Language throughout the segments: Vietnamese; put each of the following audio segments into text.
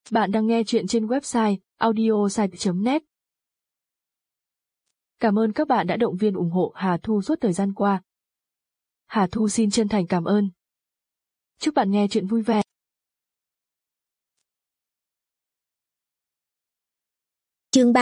Bạn đang nghe chuyện trên website audiosite.net. Cảm ơn các bạn đã động viên ủng hộ Hà Thu suốt thời gian qua. Hà Thu xin chân thành cảm ơn. Chúc bạn nghe chuyện vui vẻ. Chương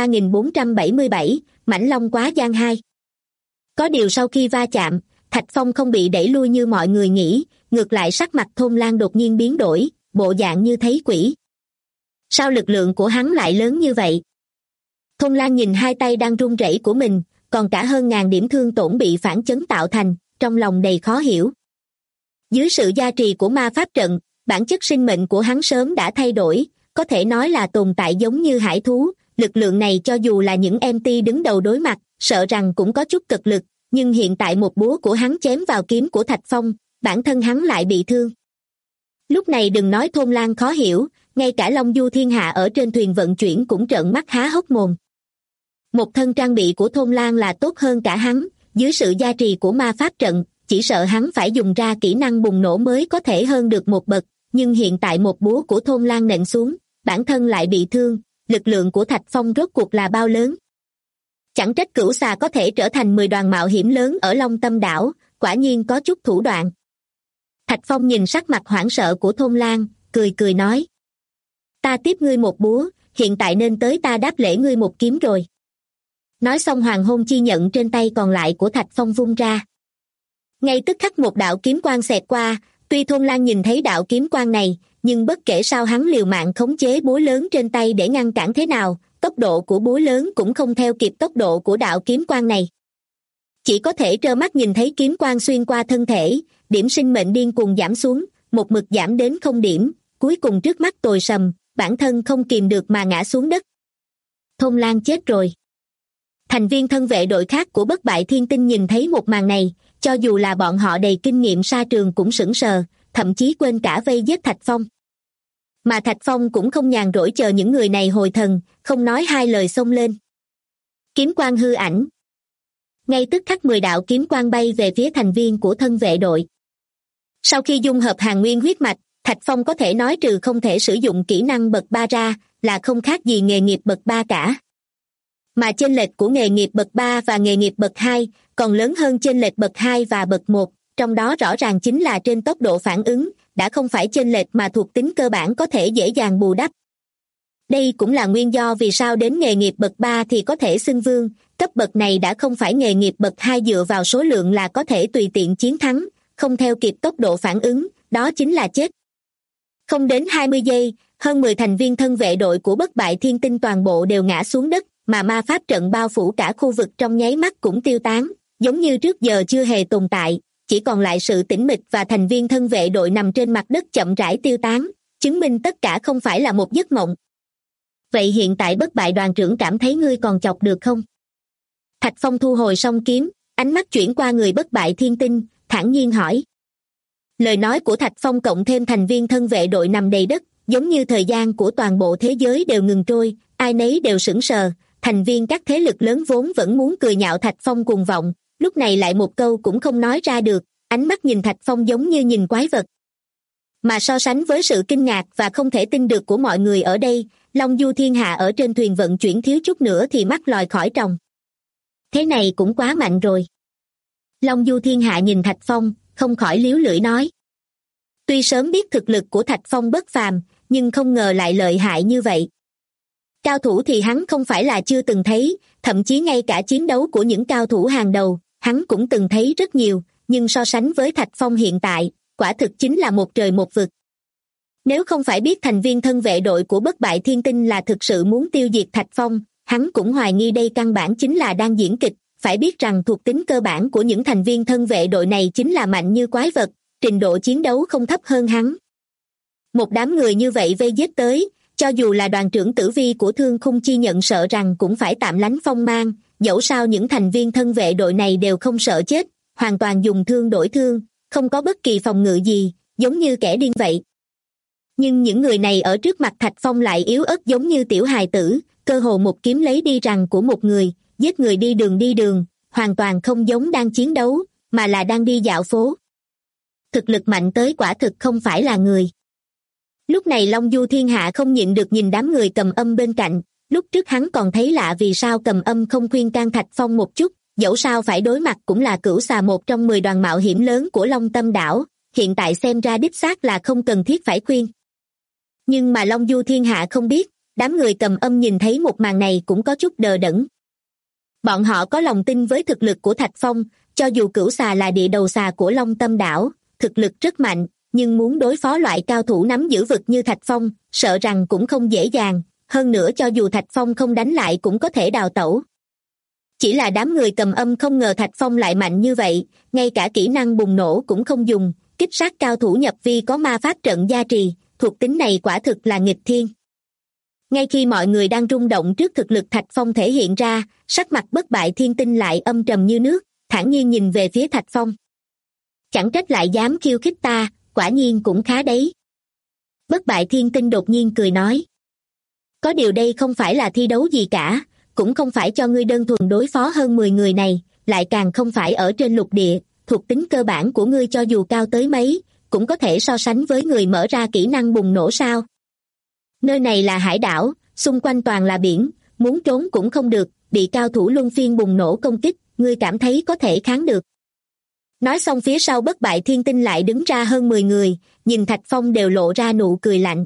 3477, Mãnh Long Quá Giang 2. Có điều sau khi va chạm, Thạch Phong không bị đẩy lui như mọi người nghĩ, ngược lại sắc mặt Thôn Lan đột nhiên biến đổi, bộ dạng như thấy quỷ. Sao lực lượng của hắn lại lớn như vậy? Thôn Lan nhìn hai tay đang run rẩy của mình, còn cả hơn ngàn điểm thương tổn bị phản chấn tạo thành, trong lòng đầy khó hiểu. Dưới sự gia trì của ma pháp trận, bản chất sinh mệnh của hắn sớm đã thay đổi, có thể nói là tồn tại giống như hải thú. Lực lượng này cho dù là những MT đứng đầu đối mặt, sợ rằng cũng có chút cực lực, nhưng hiện tại một búa của hắn chém vào kiếm của Thạch Phong, bản thân hắn lại bị thương. Lúc này đừng nói Thôn Lan khó hiểu, ngay cả Long Du Thiên Hạ ở trên thuyền vận chuyển cũng trợn mắt há hốc mồm. Một thân trang bị của Thôn Lan là tốt hơn cả hắn, dưới sự gia trì của ma pháp trận, chỉ sợ hắn phải dùng ra kỹ năng bùng nổ mới có thể hơn được một bậc, nhưng hiện tại một búa của Thôn Lan nện xuống, bản thân lại bị thương. Lực lượng của Thạch Phong rốt cuộc là bao lớn? Chẳng trách Cửu Xà có thể trở thành 10 đoàn mạo hiểm lớn ở Long Tâm đảo, quả nhiên có chút thủ đoạn. Thạch Phong nhìn sắc mặt hoảng sợ của Thôn Lan, cười cười nói. Ta tiếp ngươi một búa, hiện tại nên tới ta đáp lễ ngươi một kiếm rồi. Nói xong hoàng hôn chi nhận trên tay còn lại của Thạch Phong vung ra. Ngay tức khắc một đạo kiếm quang xẹt qua, tuy Thôn Lan nhìn thấy đạo kiếm quang này, nhưng bất kể sao hắn liều mạng khống chế búa lớn trên tay để ngăn cản thế nào, tốc độ của búa lớn cũng không theo kịp tốc độ của đạo kiếm quang này. Chỉ có thể trơ mắt nhìn thấy kiếm quang xuyên qua thân thể, điểm sinh mệnh điên cuồng giảm xuống, một mực giảm đến 0 điểm, cuối cùng trước mắt tối sầm, bản thân không kìm được mà ngã xuống đất. Thôn Lan chết rồi. Thành viên thân vệ đội khác của Bất Bại Thiên Tinh nhìn thấy một màn này, cho dù là bọn họ đầy kinh nghiệm sa trường cũng sững sờ, thậm chí quên cả vây giết Thạch Phong. Mà Thạch Phong cũng không nhàn rỗi chờ những người này hồi thần, không nói hai lời xông lên. Kiếm quang hư ảnh. Ngay tức khắc 10 đạo kiếm quang bay về phía thành viên của thân vệ đội. Sau khi dung hợp hàn nguyên huyết mạch, Thạch Phong có thể nói trừ không thể sử dụng kỹ năng bậc 3 ra, là không khác gì nghề nghiệp bậc 3 cả. Mà chênh lệch của nghề nghiệp bậc 3 và nghề nghiệp bậc 2 còn lớn hơn chênh lệch bậc 2 và bậc 1, trong đó rõ ràng chính là trên tốc độ phản ứng, đã không phải chênh lệch mà thuộc tính cơ bản có thể dễ dàng bù đắp. Đây cũng là nguyên do vì sao đến nghề nghiệp bậc 3 thì có thể xưng vương, cấp bậc này đã không phải nghề nghiệp bậc 2 dựa vào số lượng là có thể tùy tiện chiến thắng, không theo kịp tốc độ phản ứng, đó chính là chết. Không đến 20 giây, hơn 10 thành viên thân vệ đội của Bất Bại Thiên Tinh toàn bộ đều ngã xuống đất, mà ma pháp trận bao phủ cả khu vực trong nháy mắt cũng tiêu tán, giống như trước giờ chưa hề tồn tại, chỉ còn lại sự tĩnh mịch và thành viên thân vệ đội nằm trên mặt đất chậm rãi tiêu tán, chứng minh tất cả không phải là một giấc mộng. Vậy hiện tại Bất Bại đoàn trưởng cảm thấy ngươi còn chọc được không? Thạch Phong thu hồi song kiếm, ánh mắt chuyển qua người Bất Bại Thiên Tinh, thản nhiên hỏi. Lời nói của Thạch Phong cộng thêm thành viên thân vệ đội nằm đầy đất, giống như thời gian của toàn bộ thế giới đều ngừng trôi, ai nấy đều sững sờ, thành viên các thế lực lớn vốn vẫn muốn cười nhạo Thạch Phong cuồng vọng, lúc này lại một câu cũng không nói ra được, ánh mắt nhìn Thạch Phong giống như nhìn quái vật. Mà so sánh với sự kinh ngạc và không thể tin được của mọi người ở đây, Long Du Thiên Hạ ở trên thuyền vận chuyển thiếu chút nữa thì mắt lòi khỏi tròng. Thế này cũng quá mạnh rồi. Long Du Thiên Hạ nhìn Thạch Phong, không khỏi líu lưỡi nói. Tuy sớm biết thực lực của Thạch Phong bất phàm, nhưng không ngờ lại lợi hại như vậy. Cao thủ thì hắn không phải là chưa từng thấy, thậm chí ngay cả chiến đấu của những cao thủ hàng đầu, hắn cũng từng thấy rất nhiều, nhưng so sánh với Thạch Phong hiện tại, quả thực chính là một trời một vực. Nếu không phải biết thành viên thân vệ đội của Bất Bại Thiên Tinh là thực sự muốn tiêu diệt Thạch Phong, hắn cũng hoài nghi đây căn bản chính là đang diễn kịch, phải biết rằng thuộc tính cơ bản của những thành viên thân vệ đội này chính là mạnh như quái vật, trình độ chiến đấu không thấp hơn hắn. Một đám người như vậy vây giết tới, cho dù là đoàn trưởng Tử Vi của Thương Khung Chi nhận sợ rằng cũng phải tạm lánh phong mang, dẫu sao những thành viên thân vệ đội này đều không sợ chết, hoàn toàn dùng thương đổi thương, không có bất kỳ phòng ngự gì, giống như kẻ điên vậy. Nhưng những người này ở trước mặt Thạch Phong lại yếu ớt giống như tiểu hài tử, cơ hồ một kiếm lấy đi răng của một người, giết người đi đường, hoàn toàn không giống đang chiến đấu, mà là đang đi dạo phố. Thực lực mạnh tới quả thực không phải là người. Lúc này Long Du Thiên Hạ không nhịn được nhìn đám người Cầm Âm bên cạnh, lúc trước hắn còn thấy lạ vì sao Cầm Âm không khuyên can Thạch Phong một chút, dẫu sao phải đối mặt cũng là cửu xà một trong 10 đoàn mạo hiểm lớn của Long Tâm đảo, hiện tại xem ra đích xác là không cần thiết phải khuyên. Nhưng mà Long Du Thiên Hạ không biết, đám người Cầm Âm nhìn thấy một màn này cũng có chút đờ đẫn. Bọn họ có lòng tin với thực lực của Thạch Phong, cho dù cửu xà là địa đầu xà của Long Tâm đảo, thực lực rất mạnh, nhưng muốn đối phó loại cao thủ nắm giữ vực như Thạch Phong, sợ rằng cũng không dễ dàng, hơn nữa cho dù Thạch Phong không đánh lại cũng có thể đào tẩu. Chỉ là đám người Cầm Âm không ngờ Thạch Phong lại mạnh như vậy, ngay cả kỹ năng bùng nổ cũng không dùng, kích sát cao thủ nhập vi có ma pháp trận gia trì, thuộc tính này quả thực là nghịch thiên. Ngay khi mọi người đang rung động trước thực lực Thạch Phong thể hiện ra, sắc mặt Bất Bại Thiên Tinh lại âm trầm như nước, thản nhiên nhìn về phía Thạch Phong. Chẳng trách lại dám khiêu khích ta, quả nhiên cũng khá đấy. Bất Bại Thiên Tinh đột nhiên cười nói. Có điều đây không phải là thi đấu gì cả, cũng không phải cho ngươi đơn thuần đối phó hơn 10 người này, lại càng không phải ở trên lục địa, thuộc tính cơ bản của ngươi cho dù cao tới mấy, cũng có thể so sánh với người mở ra kỹ năng bùng nổ sao. Nơi này là hải đảo, xung quanh toàn là biển, muốn trốn cũng không được, bị cao thủ luân phiên bùng nổ công kích, ngươi cảm thấy có thể kháng được. Nói xong phía sau Bất Bại Thiên Tinh lại đứng ra hơn 10 người, nhìn Thạch Phong đều lộ ra nụ cười lạnh.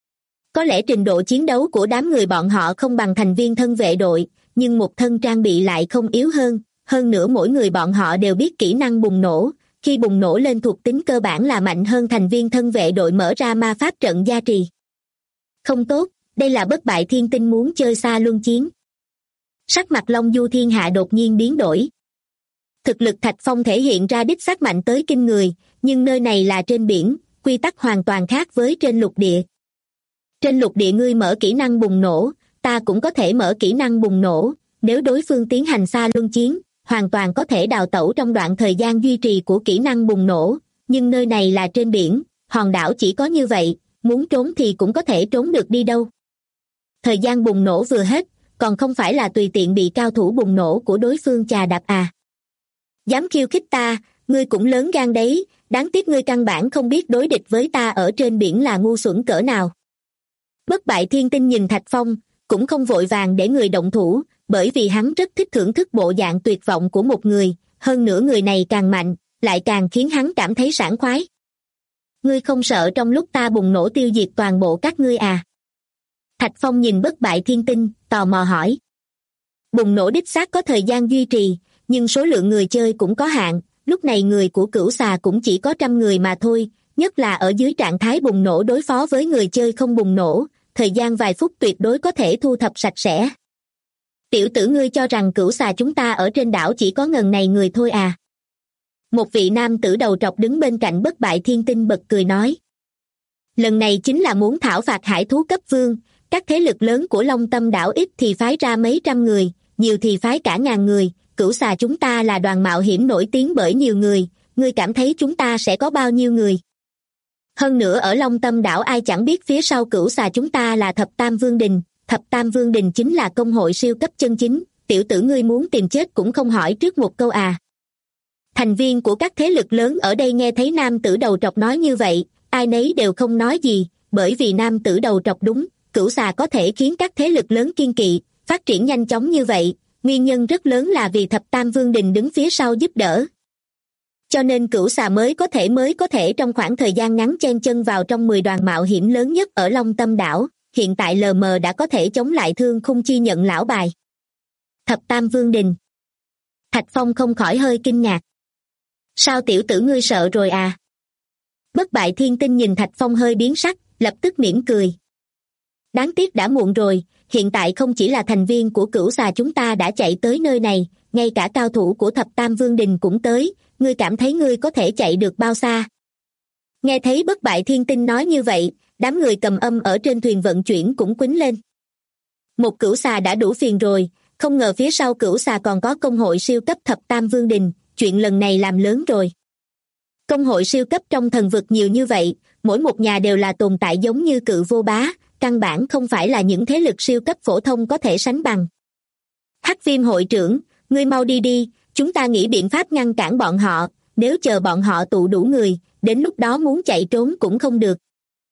Có lẽ trình độ chiến đấu của đám người bọn họ không bằng thành viên thân vệ đội, nhưng một thân trang bị lại không yếu hơn nữa mỗi người bọn họ đều biết kỹ năng bùng nổ, khi bùng nổ lên thuộc tính cơ bản là mạnh hơn thành viên thân vệ đội mở ra ma pháp trận gia trì. Không tốt, đây là Bất Bại Thiên Tinh muốn chơi xa luân chiến. Sắc mặt Long Du Thiên Hạ đột nhiên biến đổi. Thực lực Thạch Phong thể hiện ra đích xác mạnh tới kinh người, nhưng nơi này là trên biển, quy tắc hoàn toàn khác với trên lục địa. Trên lục địa ngươi mở kỹ năng bùng nổ, ta cũng có thể mở kỹ năng bùng nổ, nếu đối phương tiến hành xa luân chiến, hoàn toàn có thể đào tẩu trong đoạn thời gian duy trì của kỹ năng bùng nổ, nhưng nơi này là trên biển, hòn đảo chỉ có như vậy, muốn trốn thì cũng có thể trốn được đi đâu. Thời gian bùng nổ vừa hết, còn không phải là tùy tiện bị cao thủ bùng nổ của đối phương chà đạp à. Dám khiêu khích ta, ngươi cũng lớn gan đấy, đáng tiếc ngươi căn bản không biết đối địch với ta ở trên biển là ngu xuẩn cỡ nào. Bất Bại Thiên Tinh nhìn Thạch Phong, cũng không vội vàng để người động thủ, bởi vì hắn rất thích thưởng thức bộ dạng tuyệt vọng của một người, hơn nữa người này càng mạnh, lại càng khiến hắn cảm thấy sảng khoái. Ngươi không sợ trong lúc ta bùng nổ tiêu diệt toàn bộ các ngươi à? Thạch Phong nhìn Bất Bại Thiên Tinh, tò mò hỏi. Bùng nổ đích xác có thời gian duy trì, nhưng số lượng người chơi cũng có hạn, lúc này người của cửu xà cũng chỉ có 100 người mà thôi, nhất là ở dưới trạng thái bùng nổ đối phó với người chơi không bùng nổ, thời gian vài phút tuyệt đối có thể thu thập sạch sẽ. Tiểu tử ngươi cho rằng cửu xà chúng ta ở trên đảo chỉ có ngần này người thôi à? Một vị nam tử đầu trọc đứng bên cạnh Bất Bại Thiên Tinh bật cười nói. Lần này chính là muốn thảo phạt hải thú cấp vương, các thế lực lớn của Long Tâm đảo ít thì phái ra mấy trăm người, nhiều thì phái cả ngàn người, cửu xà chúng ta là đoàn mạo hiểm nổi tiếng bởi nhiều người, ngươi cảm thấy chúng ta sẽ có bao nhiêu người? Hơn nữa ở Long Tâm đảo ai chẳng biết phía sau cửu xà chúng ta là Thập Tam Vương Đình, Thập Tam Vương Đình chính là công hội siêu cấp chân chính, tiểu tử ngươi muốn tìm chết cũng không hỏi trước một câu à. Thành viên của các thế lực lớn ở đây nghe thấy nam tử đầu trọc nói như vậy, ai nấy đều không nói gì, bởi vì nam tử đầu trọc đúng, cửu xà có thể khiến các thế lực lớn kiêng kỵ, phát triển nhanh chóng như vậy, nguyên nhân rất lớn là vì Thập Tam Vương Đình đứng phía sau giúp đỡ. Cho nên cửu xà mới có thể trong khoảng thời gian ngắn chen chân vào trong 10 đoàn mạo hiểm lớn nhất ở Long Tâm đảo, hiện tại LM đã có thể chống lại Thương Khung Chi nhận lão bài. Thập Tam Vương Đình. Thạch Phong không khỏi hơi kinh ngạc. Sao tiểu tử ngươi sợ rồi à? Bất Bại Thiên Tinh nhìn Thạch Phong hơi biến sắc, lập tức mỉm cười. Đáng tiếc đã muộn rồi, hiện tại không chỉ là thành viên của cửu xà chúng ta đã chạy tới nơi này, ngay cả cao thủ của Thập Tam Vương Đình cũng tới, ngươi cảm thấy ngươi có thể chạy được bao xa? Nghe thấy Bất Bại Thiên Tinh nói như vậy, đám người Cầm Âm ở trên thuyền vận chuyển cũng quýnh lên. Một cửu xà đã đủ phiền rồi, không ngờ phía sau cửu xà còn có công hội siêu cấp Thập Tam Vương Đình, chuyện lần này làm lớn rồi. Công hội siêu cấp trong thần vực nhiều như vậy, mỗi một nhà đều là tồn tại giống như Cự Vô Bá, căn bản không phải là những thế lực siêu cấp phổ thông có thể sánh bằng. Hắc Viêm hội trưởng, ngươi mau đi đi, chúng ta nghĩ biện pháp ngăn cản bọn họ, nếu chờ bọn họ tụ đủ người, đến lúc đó muốn chạy trốn cũng không được.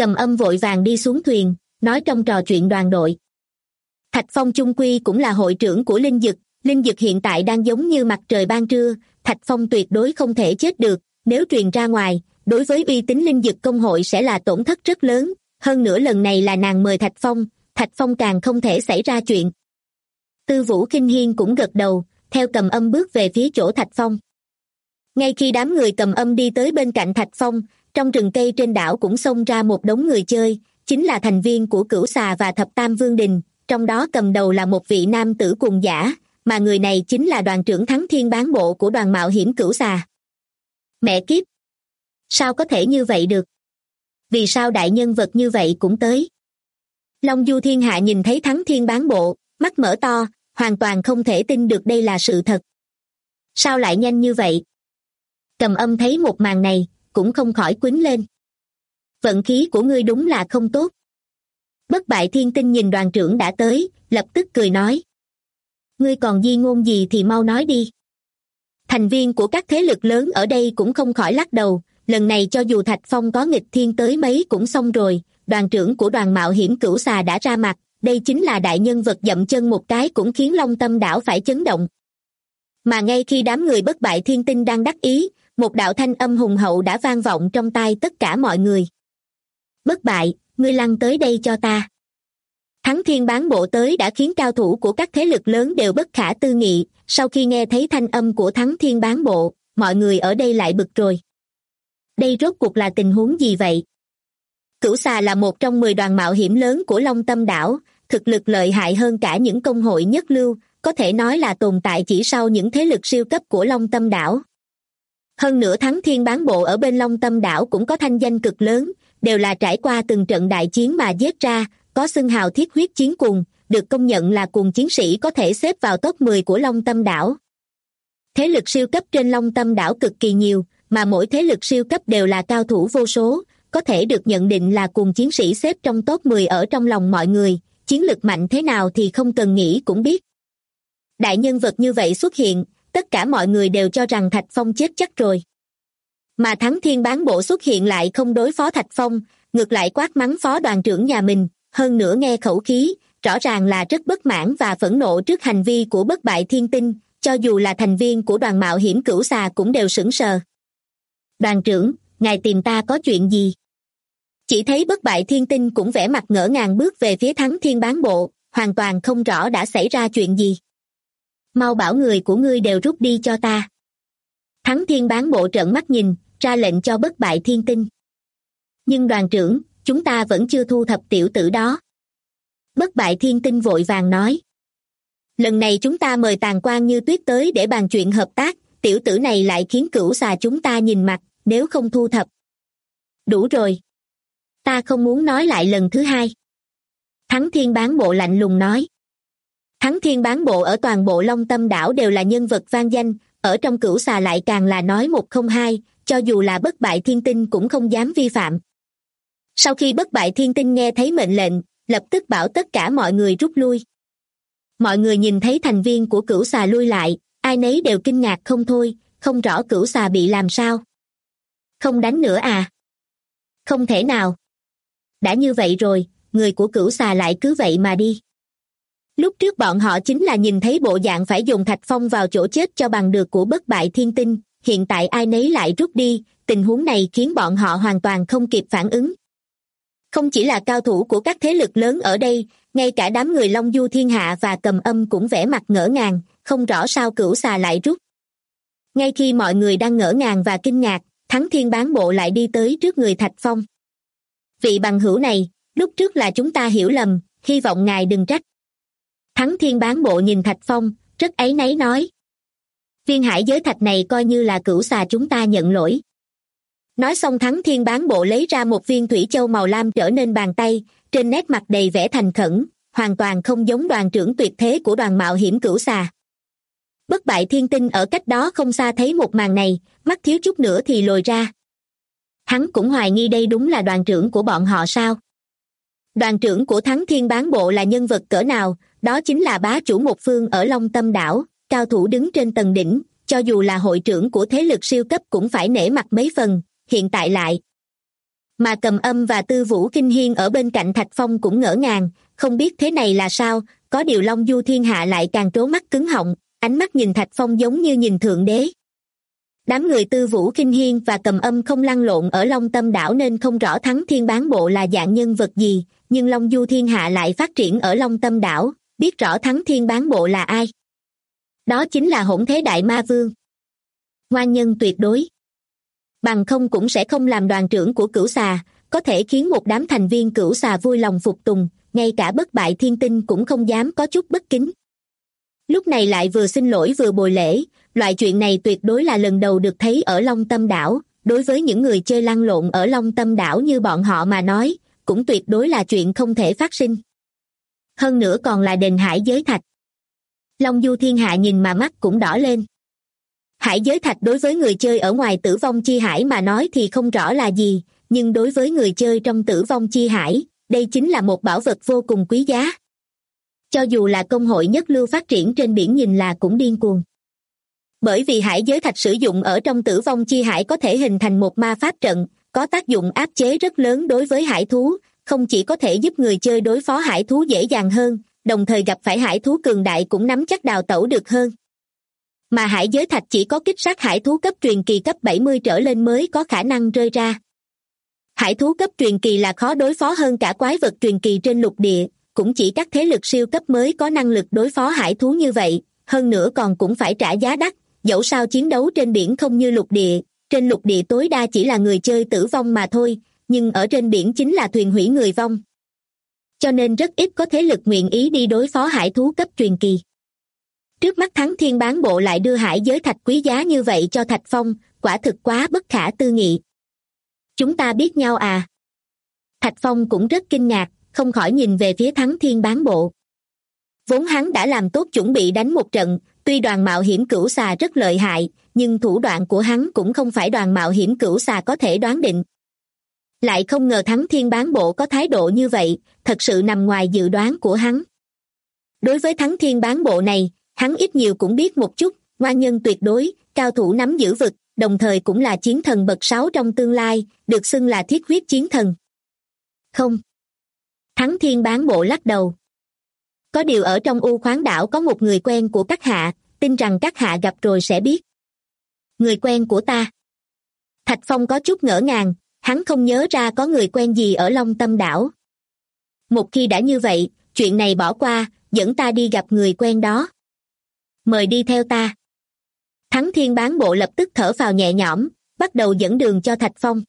Cầm Âm vội vàng đi xuống thuyền, nói trong trò chuyện đoàn đội. Thạch Phong chung quy cũng là hội trưởng của Linh Dực hiện tại đang giống như mặt trời ban trưa, Thạch Phong tuyệt đối không thể chết được, nếu truyền ra ngoài, đối với uy tín Linh Dực công hội sẽ là tổn thất rất lớn, hơn nữa lần này là nàng mời Thạch Phong càng không thể xảy ra chuyện. Tư Vũ Kinh Hiên cũng gật đầu, theo Cầm Âm bước về phía chỗ Thạch Phong. Ngay khi đám người Cầm Âm đi tới bên cạnh Thạch Phong, trong rừng cây trên đảo cũng xông ra một đống người chơi, chính là thành viên của Cửu Xà và Thập Tam Vương Đình, trong đó cầm đầu là một vị nam tử cuồng dã, mà người này chính là đoàn trưởng Thắng Thiên Bán Bộ của đoàn mạo hiểm Cửu Xà. Mẹ kiếp! Sao có thể như vậy được? Vì sao đại nhân vật như vậy cũng tới? Long Du Thiên Hạ nhìn thấy Thắng Thiên Bán Bộ, mắt mở to, hoàn toàn không thể tin được đây là sự thật. Sao lại nhanh như vậy? Cầm Âm thấy một màn này, cũng không khỏi quýnh lên. Vận khí của ngươi đúng là không tốt. Bất Bại Thiên Tinh nhìn đoàn trưởng đã tới, lập tức cười nói. Ngươi còn di ngôn gì thì mau nói đi. Thành viên của các thế lực lớn ở đây cũng không khỏi lắc đầu, lần này cho dù Thạch Phong có nghịch thiên tới mấy cũng xong rồi, đoàn trưởng của đoàn mạo hiểm Cửu Xà đã ra mặt, đây chính là đại nhân vật, dậm chân một cái cũng khiến Long Tâm đảo phải chấn động. Mà ngay khi đám người Bất Bại Thiên Tinh đang đắc ý, một đạo thanh âm hùng hậu đã vang vọng trong tai tất cả mọi người. Bất Bại, ngươi lăn tới đây cho ta. Thắng Thiên Bán Bộ tới đã khiến cao thủ của các thế lực lớn đều bất khả tư nghị, sau khi nghe thấy thanh âm của Thắng Thiên Bán Bộ, mọi người ở đây lại bực rồi. Đây rốt cuộc là tình huống gì vậy? Cửu Xà là một trong 10 đoàn mạo hiểm lớn của Long Tâm đảo, thực lực lợi hại hơn cả những công hội nhất lưu, có thể nói là tồn tại chỉ sau những thế lực siêu cấp của Long Tâm đảo. Hơn nữa Thắng Thiên Bán Bộ ở bên Long Tâm đảo cũng có thanh danh cực lớn, đều là trải qua từng trận đại chiến mà giết ra, có xưng hào thiết huyết chiến cuồng, được công nhận là cuồng chiến sĩ, có thể xếp vào top 10 của Long Tâm đảo. Thế lực siêu cấp trên Long Tâm đảo cực kỳ nhiều, mà mỗi thế lực siêu cấp đều là cao thủ vô số, có thể được nhận định là cuồng chiến sĩ, xếp trong top 10 ở trong lòng mọi người, chiến lực mạnh thế nào thì không cần nghĩ cũng biết. Đại nhân vật như vậy xuất hiện, tất cả mọi người đều cho rằng Thạch Phong chết chắc rồi. Mà Thắng Thiên Bán Bộ xuất hiện lại không đối phó Thạch Phong, ngược lại quát mắng phó đoàn trưởng nhà mình, hơn nữa nghe khẩu khí, rõ ràng là rất bất mãn và phẫn nộ trước hành vi của Bất Bại Thiên Tinh, cho dù là thành viên của đoàn mạo hiểm Cửu Xà cũng đều sững sờ. Đoàn trưởng, ngài tìm ta có chuyện gì? Chỉ thấy Bất Bại Thiên Tinh cũng vẻ mặt ngỡ ngàng bước về phía Thắng Thiên Bán Bộ, hoàn toàn không rõ đã xảy ra chuyện gì. Mau bảo người của ngươi đều rút đi cho ta. Thắng Thiên Bán Bộ trợn mắt nhìn, ra lệnh cho Bất Bại Thiên Tinh. Nhưng đoàn trưởng, chúng ta vẫn chưa thu thập tiểu tử đó. Bất Bại Thiên Tinh vội vàng nói. Lần này chúng ta mời Tàn Quan Như Tuyết tới để bàn chuyện hợp tác, tiểu tử này lại khiến Cửu Xà chúng ta nhìn mặt, nếu không thu thập. Đủ rồi. Ta không muốn nói lại lần thứ hai. Thắng Thiên Bán Bộ lạnh lùng nói. Thắng Thiên Bán Bộ ở toàn bộ Long Tâm đảo đều là nhân vật vang danh, ở trong Cửu Xà lại càng là nói một không hai, cho dù là Bất Bại Thiên Tinh cũng không dám vi phạm. Sau khi Bất Bại Thiên Tinh nghe thấy mệnh lệnh, lập tức bảo tất cả mọi người rút lui. Mọi người nhìn thấy thành viên của Cửu Xà lui lại, ai nấy đều kinh ngạc không thôi, không rõ Cửu Xà bị làm sao. Không đánh nữa à? Không thể nào. Đã như vậy rồi, người của Cửu Xà lại cứ vậy mà đi. Lúc trước bọn họ chính là nhìn thấy bộ dạng phải dùng Thạch Phong vào chỗ chết cho bằng được của Bất Bại Thiên Tinh, hiện tại ai nấy lại rút đi, tình huống này khiến bọn họ hoàn toàn không kịp phản ứng. Không chỉ là cao thủ của các thế lực lớn ở đây, ngay cả đám người Long Du Thiên Hạ và Cầm Âm cũng vẻ mặt ngỡ ngàng, không rõ sao Cửu Xà lại rút. Ngay khi mọi người đang ngỡ ngàng và kinh ngạc, Thắng Thiên Bán Bộ lại đi tới trước người Thạch Phong. Vị bằng hữu này, lúc trước là chúng ta hiểu lầm, hy vọng ngài đừng trách. Thắng Thiên Bán Bộ nhìn Thạch Phong, rất áy náy nói. Viên hải giới thạch này coi như là Cửu Xà chúng ta nhận lỗi. Nói xong Thắng Thiên Bán Bộ lấy ra một viên thủy châu màu lam trở nên bàn tay, trên nét mặt đầy vẻ thành khẩn, hoàn toàn không giống đoàn trưởng tuyệt thế của đoàn mạo hiểm Cửu Xà. Bất Bại Thiên Tinh ở cách đó không xa thấy một màn này, mắt thiếu chút nữa thì lồi ra. Hắn cũng hoài nghi đây đúng là đoàn trưởng của bọn họ sao? Đoàn trưởng của Thắng Thiên Bán Bộ là nhân vật cỡ nào, đó chính là bá chủ một phương ở Long Tâm đảo, cao thủ đứng trên tầng đỉnh, cho dù là hội trưởng của thế lực siêu cấp cũng phải nể mặt mấy phần, hiện tại lại. Mà Cầm Âm và Tư Vũ Kinh Hiên ở bên cạnh Thạch Phong cũng ngỡ ngàng, không biết thế này là sao, có điều Long Du Thiên Hạ lại càng trố mắt cứng họng, ánh mắt nhìn Thạch Phong giống như nhìn thượng đế. Đám người Tư Vũ Kinh Hiên và Cầm Âm không lăn lộn ở Long Tâm đảo nên không rõ Thắng Thiên Bán Bộ là dạng nhân vật gì, nhưng Long Du Thiên Hạ lại phát triển ở Long Tâm đảo, biết rõ Thắng Thiên Bán Bộ là ai. Đó chính là Hỗn Thế Đại Ma Vương. Ngoan nhân tuyệt đối. Bằng không cũng sẽ không làm đoàn trưởng của Cửu Xà, có thể khiến một đám thành viên Cửu Xà vui lòng phục tùng, ngay cả Bất Bại Thiên Tinh cũng không dám có chút bất kính. Lúc này lại vừa xin lỗi vừa bồi lễ, loại chuyện này tuyệt đối là lần đầu được thấy ở Long Tâm đảo, đối với những người chơi lăn lộn ở Long Tâm đảo như bọn họ mà nói, cũng tuyệt đối là chuyện không thể phát sinh. Hơn nữa còn là đền hải giới thạch. Long Du Thiên Hạ nhìn mà mắt cũng đỏ lên. Hải giới thạch đối với người chơi ở ngoài Tử Vong Chi Hải mà nói thì không rõ là gì, nhưng đối với người chơi trong Tử Vong Chi Hải, đây chính là một bảo vật vô cùng quý giá. Cho dù là công hội nhất lưu phát triển trên biển nhìn là cũng điên cuồng. Bởi vì hải giới thạch sử dụng ở trong Tử Vong Chi Hải có thể hình thành một ma pháp trận, có tác dụng áp chế rất lớn đối với hải thú, không chỉ có thể giúp người chơi đối phó hải thú dễ dàng hơn, đồng thời gặp phải hải thú cường đại cũng nắm chắc đào tẩu được hơn. Mà hải giới thạch chỉ có kích sát hải thú cấp truyền kỳ cấp 70 trở lên mới có khả năng rơi ra. Hải thú cấp truyền kỳ là khó đối phó hơn cả quái vật truyền kỳ trên lục địa, cũng chỉ các thế lực siêu cấp mới có năng lực đối phó hải thú như vậy, hơn nữa còn cũng phải trả giá đắt, dẫu sao chiến đấu trên biển không như lục địa, trên lục địa tối đa chỉ là người chơi tử vong mà thôi, nhưng ở trên biển chính là thuyền hủy người vong. Cho nên rất ít có thế lực nguyện ý đi đối phó hải thú cấp truyền kỳ. Trước mắt Thắng Thiên Bán Bộ lại đưa hải giới thạch quý giá như vậy cho Thạch Phong, quả thực quá bất khả tư nghị. Chúng ta biết nhau à? Thạch Phong cũng rất kinh ngạc, không khỏi nhìn về phía Thắng Thiên Bán Bộ. Vốn hắn đã làm tốt chuẩn bị đánh một trận, tuy đoàn mạo hiểm Cửu Xà rất lợi hại, nhưng thủ đoạn của hắn cũng không phải đoàn mạo hiểm Cửu Xà có thể đoán định. Lại không ngờ Thắng Thiên Bán Bộ có thái độ như vậy, thật sự nằm ngoài dự đoán của hắn. Đối với Thắng Thiên Bán Bộ này, hắn ít nhiều cũng biết một chút, ngoan nhân tuyệt đối, cao thủ nắm giữ vực, đồng thời cũng là chiến thần bậc 6 trong tương lai, được xưng là thiết huyết chiến thần. Không. Thắng Thiên Bán Bộ lắc đầu. Có điều ở trong U Khoáng đảo có một người quen của các hạ, tin rằng các hạ gặp rồi sẽ biết. Người quen của ta. Thạch Phong có chút ngỡ ngàng, hắn không nhớ ra có người quen gì ở Long Tâm đảo. Một khi đã như vậy, chuyện này bỏ qua, dẫn ta đi gặp người quen đó. Mời đi theo ta. Thắng Thiên Bán Bộ lập tức thở phào nhẹ nhõm, bắt đầu dẫn đường cho Thạch Phong.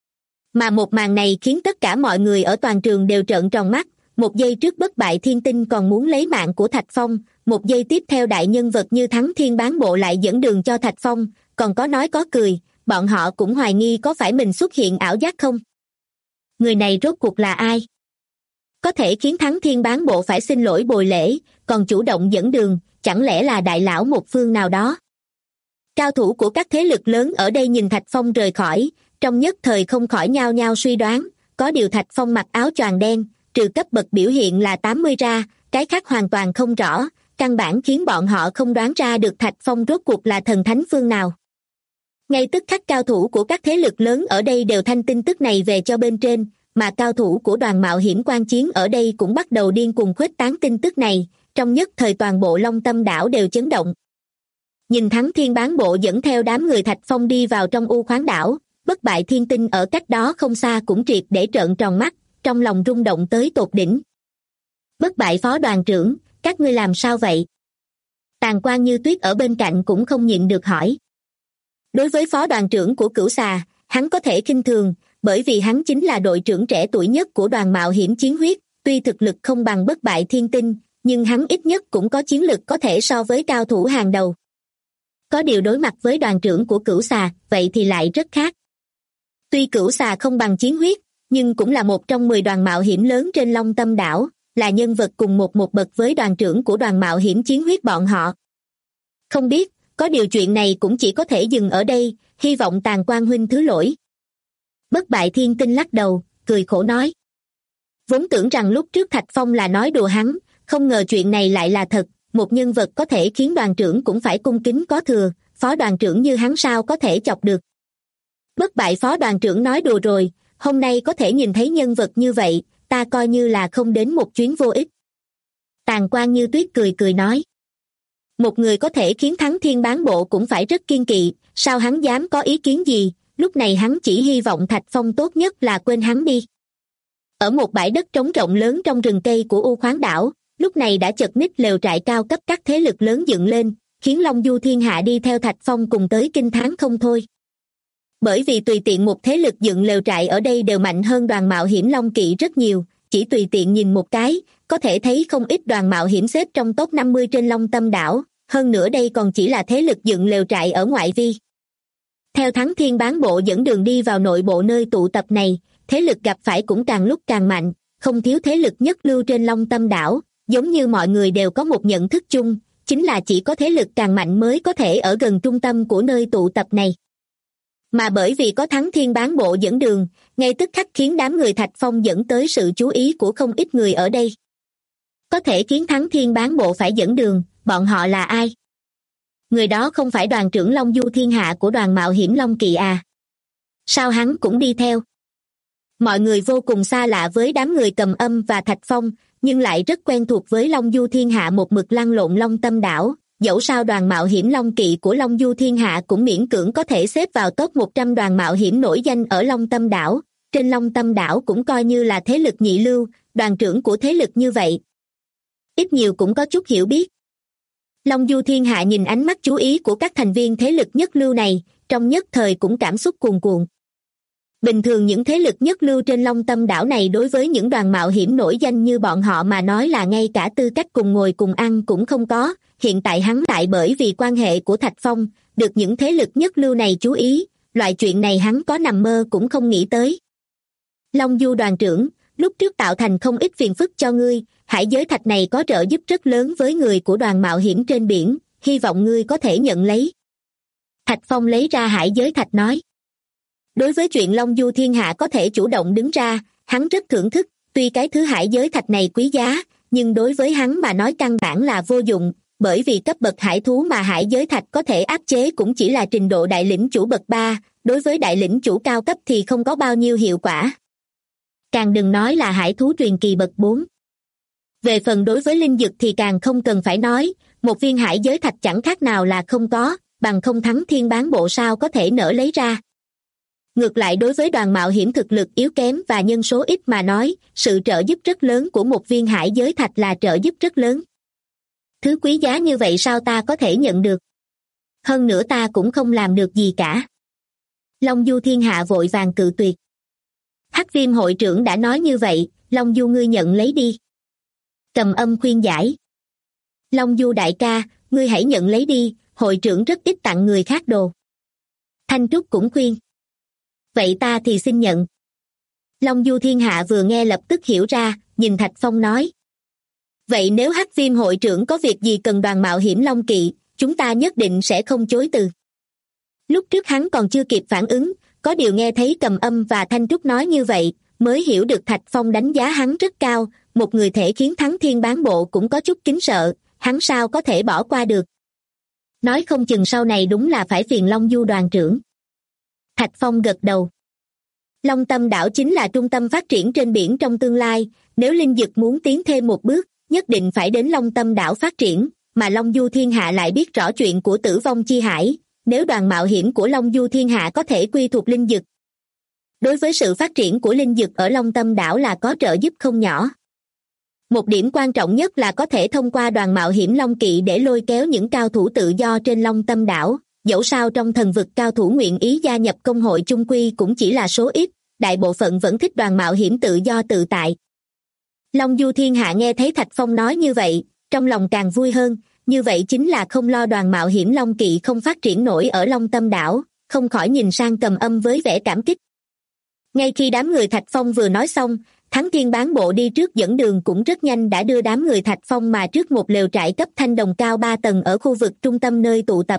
Mà một màn này khiến tất cả mọi người ở toàn trường đều trợn tròn mắt, một giây trước Bất Bại Thiên Tinh còn muốn lấy mạng của Thạch Phong, một giây tiếp theo đại nhân vật như Thắng Thiên Bán Bộ lại dẫn đường cho Thạch Phong, còn có nói có cười, bọn họ cũng hoài nghi có phải mình xuất hiện ảo giác không? Người này rốt cuộc là ai? Có thể khiến Thắng Thiên Bán Bộ phải xin lỗi bồi lễ, còn chủ động dẫn đường, chẳng lẽ là đại lão một phương nào đó? Cao thủ của các thế lực lớn ở đây nhìn Thạch Phong rời khỏi, trong nhất thời không khỏi nhao nhao suy đoán, có điều Thạch Phong mặc áo choàng đen, trừ cấp bậc biểu hiện là 80 ra, cái khác hoàn toàn không rõ, căn bản khiến bọn họ không đoán ra được Thạch Phong rốt cuộc là thần thánh phương nào. Ngay tức khắc cao thủ của các thế lực lớn ở đây đều thanh tin tức này về cho bên trên, mà cao thủ của đoàn mạo hiểm quan chiến ở đây cũng bắt đầu điên cuồng khuếch tán tin tức này, trong nhất thời toàn bộ Long Tâm đảo đều chấn động. Nhìn Thắng Thiên Bán Bộ dẫn theo đám người Thạch Phong đi vào trong U Khoáng đảo, Bất Bại Thiên Tinh ở cách đó không xa cũng triệt để trợn tròn mắt, trong lòng rung động tới tột đỉnh. Bất Bại phó đoàn trưởng, các ngươi làm sao vậy? Tàn Quan Như Tuyết ở bên cạnh cũng không nhịn được hỏi. Đối với phó đoàn trưởng của Cửu Xà, hắn có thể khinh thường, bởi vì hắn chính là đội trưởng trẻ tuổi nhất của đoàn mạo hiểm Chiến Huyết, tuy thực lực không bằng Bất Bại Thiên Tinh, nhưng hắn ít nhất cũng có chiến lực có thể so với cao thủ hàng đầu. Có điều đối mặt với đoàn trưởng của Cửu Xà, vậy thì lại rất khác. Tuy Cửu Xà không bằng Chiến Huyết, nhưng cũng là một trong 10 đoàn mạo hiểm lớn trên Long Tâm đảo, là nhân vật cùng một bậc với đoàn trưởng của đoàn mạo hiểm Chiến Huyết bọn họ. Không biết, có điều chuyện này cũng chỉ có thể dừng ở đây, hy vọng Tàn Quan huynh thứ lỗi. Bất Bại Thiên Tinh lắc đầu, cười khổ nói. Vốn tưởng rằng lúc trước Thạch Phong là nói đùa hắn, không ngờ chuyện này lại là thật, một nhân vật có thể khiến đoàn trưởng cũng phải cung kính có thừa, phó đoàn trưởng như hắn sao có thể chọc được. Bất Bại phó đoàn trưởng nói đùa rồi, Hôm nay có thể nhìn thấy nhân vật như vậy, ta coi như là không đến một chuyến vô ích. Tàn Quan Như Tuyết cười cười nói. Một người có thể khiến Thắng Thiên Bán Bộ cũng phải rất kiên kỵ, sao hắn dám có ý kiến gì, lúc này hắn chỉ hy vọng Thạch Phong tốt nhất là quên hắn đi. Ở một bãi đất trống rộng lớn trong rừng cây của U Khoáng đảo, lúc này đã chật ních lều trại cao cấp các thế lực lớn dựng lên, khiến Long Du Thiên Hạ đi theo Thạch Phong cùng tới kinh thán không thôi. Bởi vì tùy tiện một thế lực dựng lều trại ở đây đều mạnh hơn đoàn mạo hiểm Long Kỵ rất nhiều, chỉ tùy tiện nhìn một cái, có thể thấy không ít đoàn mạo hiểm xếp trong top 50 trên Long Tâm đảo, hơn nữa đây còn chỉ là thế lực dựng lều trại ở ngoại vi. Theo Thắng Thiên Bán Bộ dẫn đường đi vào nội bộ nơi tụ tập này, thế lực gặp phải cũng càng lúc càng mạnh, không thiếu thế lực nhất lưu trên Long Tâm đảo, giống như mọi người đều có một nhận thức chung, chính là chỉ có thế lực càng mạnh mới có thể ở gần trung tâm của nơi tụ tập này. Mà bởi vì có Thắng Thiên Bán Bộ dẫn đường, ngay tức khắc khiến đám người Thạch Phong dẫn tới sự chú ý của không ít người ở đây. Có thể khiến Thắng Thiên Bán Bộ phải dẫn đường, bọn họ là ai? Người đó không phải đoàn trưởng Long Du Thiên Hạ của đoàn mạo hiểm Long Kỵ à? Sao hắn cũng đi theo? Mọi người vô cùng xa lạ với đám người Cầm Âm và Thạch Phong, nhưng lại rất quen thuộc với Long Du Thiên Hạ một mực lăn lộn Long Tâm đảo. Dẫu sao đoàn mạo hiểm Long Kỵ của Long Du Thiên Hạ cũng miễn cưỡng có thể xếp vào top 100 đoàn mạo hiểm nổi danh ở Long Tâm đảo. Trên Long Tâm đảo cũng coi như là thế lực nhị lưu, đoàn trưởng của thế lực như vậy, ít nhiều cũng có chút hiểu biết. Long Du Thiên Hạ nhìn ánh mắt chú ý của các thành viên thế lực nhất lưu này, trong nhất thời cũng cảm xúc cuồn cuộn. Bình thường những thế lực nhất lưu trên Long Tâm đảo này đối với những đoàn mạo hiểm nổi danh như bọn họ mà nói là ngay cả tư cách cùng ngồi cùng ăn cũng không có, hiện tại hắn lại bởi vì quan hệ của Thạch Phong, được những thế lực nhất lưu này chú ý, loại chuyện này hắn có nằm mơ cũng không nghĩ tới. Long Du đoàn trưởng, lúc trước tạo thành không ít phiền phức cho ngươi, hải giới thạch này có trợ giúp rất lớn với người của đoàn mạo hiểm trên biển, hy vọng ngươi có thể nhận lấy. Thạch Phong lấy ra hải giới thạch nói. Đối với chuyện Long Du Thiên Hạ có thể chủ động đứng ra, hắn rất thưởng thức, tuy cái thứ hải giới thạch này quý giá, nhưng đối với hắn mà nói căn bản là vô dụng, bởi vì cấp bậc hải thú mà hải giới thạch có thể áp chế cũng chỉ là trình độ đại lĩnh chủ bậc 3, đối với đại lĩnh chủ cao cấp thì không có bao nhiêu hiệu quả. Càng đừng nói là hải thú truyền kỳ bậc 4. Về phần đối với linh dược thì càng không cần phải nói, một viên hải giới thạch chẳng khác nào là không có, bằng không Thắng Thiên Bán Bộ sao có thể nỡ lấy ra. Ngược lại đối với đoàn mạo hiểm thực lực yếu kém và nhân số ít mà nói, sự trợ giúp rất lớn của một viên hải giới thạch là trợ giúp rất lớn. Thứ quý giá như vậy sao ta có thể nhận được? Hơn nữa ta cũng không làm được gì cả. Long Du Thiên Hạ vội vàng cự tuyệt. Hắc Viêm hội trưởng đã nói như vậy, Long Du ngươi nhận lấy đi. Cầm Âm khuyên giải. Long Du đại ca, ngươi hãy nhận lấy đi, hội trưởng rất ít tặng người khác đồ. Thanh Trúc cũng khuyên. Vậy ta thì xin nhận. Long Du Thiên Hạ vừa nghe lập tức hiểu ra, nhìn Thạch Phong nói. Vậy nếu Hắc Viêm hội trưởng có việc gì cần đoàn mạo hiểm Long Kỵ, chúng ta nhất định sẽ không chối từ. Lúc trước hắn còn chưa kịp phản ứng, có điều nghe thấy Cầm Âm và Thanh Trúc nói như vậy, mới hiểu được Thạch Phong đánh giá hắn rất cao, một người thể khiến Thắng Thiên Bán Bộ cũng có chút kính sợ, hắn sao có thể bỏ qua được. Nói không chừng sau này đúng là phải phiền Long Du đoàn trưởng. Thạch Phong gật đầu. Long Tâm đảo chính là trung tâm phát triển trên biển trong tương lai, nếu linh dực muốn tiến thêm một bước, nhất định phải đến Long Tâm đảo phát triển, mà Long Du Thiên Hạ lại biết rõ chuyện của Tử Vong Chi Hải, nếu đoàn mạo hiểm của Long Du Thiên Hạ có thể quy thuộc linh dực. Đối với sự phát triển của linh dực ở Long Tâm đảo là có trợ giúp không nhỏ. Một điểm quan trọng nhất là có thể thông qua đoàn mạo hiểm Long Kỵ để lôi kéo những cao thủ tự do trên Long Tâm đảo, dẫu sao trong thần vực cao thủ nguyện ý gia nhập công hội chung quy cũng chỉ là số ít, đại bộ phận vẫn thích đoàn mạo hiểm tự do tự tại. Long Du Thiên Hạ nghe thấy Thạch Phong nói như vậy, trong lòng càng vui hơn, như vậy chính là không lo đoàn mạo hiểm Long Kỵ không phát triển nổi ở Long Tâm đảo, không khỏi nhìn sang Cầm Âm với vẻ cảm kích. Ngay khi đám người Thạch Phong vừa nói xong, Thắng Thiên Bán Bộ đi trước dẫn đường cũng rất nhanh đã đưa đám người Thạch Phong mà trước một lều trại cấp thanh đồng cao 3 tầng ở khu vực trung tâm nơi tụ tập.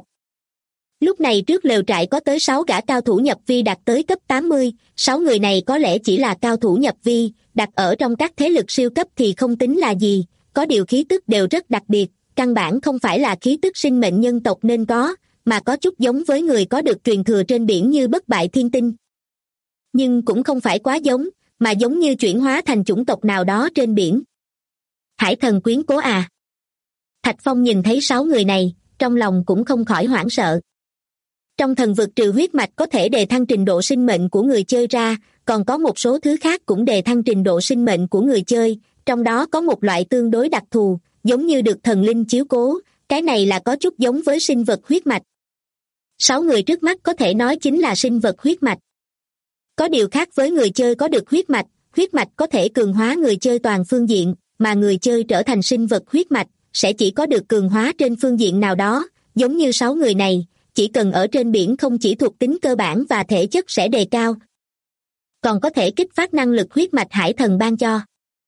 Lúc này trước lều trại có tới 6 gã cao thủ nhập vi đạt tới cấp 80, 6 người này có lẽ chỉ là cao thủ nhập vi, đặt ở trong các thế lực siêu cấp thì không tính là gì, có điều khí tức đều rất đặc biệt, căn bản không phải là khí tức sinh mệnh nhân tộc nên có, mà có chút giống với người có được truyền thừa trên biển như Bất Bại Thiên Tinh. nhưng cũng không phải quá giống, mà giống như chuyển hóa thành chủng tộc nào đó trên biển. Hải thần quyến cố à? Thạch Phong nhìn thấy 6 người này, trong lòng cũng không khỏi hoảng sợ. Trong thần vực trừ huyết mạch có thể đề thăng trình độ sinh mệnh của người chơi ra, còn có một số thứ khác cũng đề thăng trình độ sinh mệnh của người chơi, trong đó có một loại tương đối đặc thù, giống như được thần linh chiếu cố, cái này là có chút giống với sinh vật huyết mạch. 6 người trước mắt có thể nói chính là sinh vật huyết mạch. Có điều khác với người chơi có được huyết mạch có thể cường hóa người chơi toàn phương diện, mà người chơi trở thành sinh vật huyết mạch, sẽ chỉ có được cường hóa trên phương diện nào đó, giống như 6 người này, chỉ cần ở trên biển không chỉ thuộc tính cơ bản và thể chất sẽ đề cao, còn có thể kích phát năng lực huyết mạch hải thần ban cho.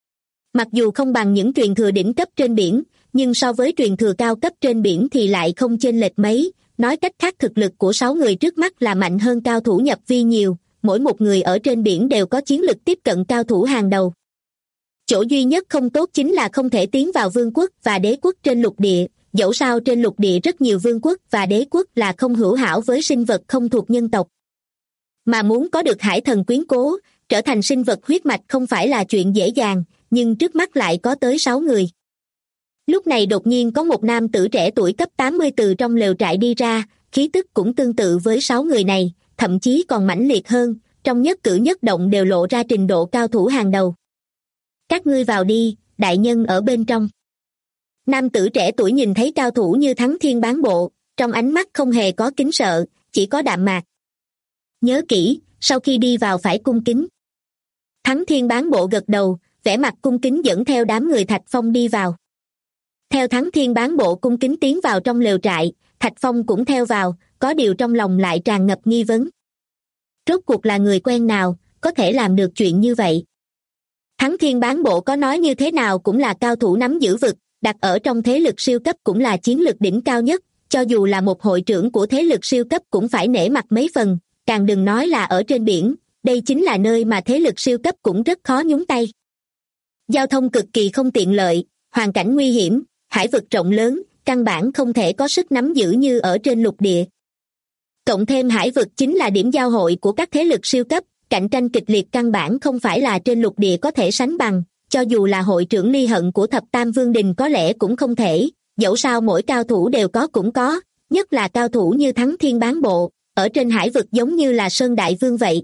Mặc dù không bằng những truyền thừa đỉnh cấp trên biển, nhưng so với truyền thừa cao cấp trên biển thì lại không chênh lệch mấy, nói cách khác thực lực của 6 người trước mắt là mạnh hơn cao thủ nhập vi nhiều, mỗi một người ở trên biển đều có chiến lực tiếp cận cao thủ hàng đầu. Chỗ duy nhất không tốt chính là không thể tiến vào vương quốc và đế quốc trên lục địa, dẫu sao trên lục địa rất nhiều vương quốc và đế quốc là không hữu hảo với sinh vật không thuộc nhân tộc. Mà muốn có được hải thần quyến cố, trở thành sinh vật huyết mạch không phải là chuyện dễ dàng, nhưng trước mắt lại có tới 6 người. Lúc này đột nhiên có một nam tử trẻ tuổi cấp 80 từ trong lều trại đi ra, khí tức cũng tương tự với 6 người này, thậm chí còn mãnh liệt hơn, trong nhất cử nhất động đều lộ ra trình độ cao thủ hàng đầu. Các ngươi vào đi, đại nhân ở bên trong. Nam tử trẻ tuổi nhìn thấy cao thủ như Thắng Thiên Bán Bộ, trong ánh mắt không hề có kính sợ, chỉ có đạm mạc. Nhớ kỹ, sau khi đi vào phải cung kính. Thắng Thiên Bán Bộ gật đầu, vẻ mặt cung kính dẫn theo đám người Thạch Phong đi vào. Theo Thắng Thiên Bán Bộ cung kính tiến vào trong lều trại, Thạch Phong cũng theo vào, có điều trong lòng lại tràn ngập nghi vấn. Rốt cuộc là người quen nào, có thể làm được chuyện như vậy? Thắng Thiên Bán Bộ có nói như thế nào cũng là cao thủ nắm giữ vực, đặt ở trong thế lực siêu cấp cũng là chiến lực đỉnh cao nhất, cho dù là một hội trưởng của thế lực siêu cấp cũng phải nể mặt mấy phần, càng đừng nói là ở trên biển, đây chính là nơi mà thế lực siêu cấp cũng rất khó nhúng tay. Giao thông cực kỳ không tiện lợi, hoàn cảnh nguy hiểm, hải vực rộng lớn, căn bản không thể có sức nắm giữ như ở trên lục địa. Cộng thêm hải vực chính là điểm giao hội của các thế lực siêu cấp, cạnh tranh kịch liệt căn bản không phải là trên lục địa có thể sánh bằng, cho dù là hội trưởng Ly Hận của Thập Tam Vương Đình có lẽ cũng không thể, dẫu sao mỗi cao thủ đều có cũng có, nhất là cao thủ như Thắng Thiên Bán Bộ, ở trên hải vực giống như là Sơn Đại Vương vậy.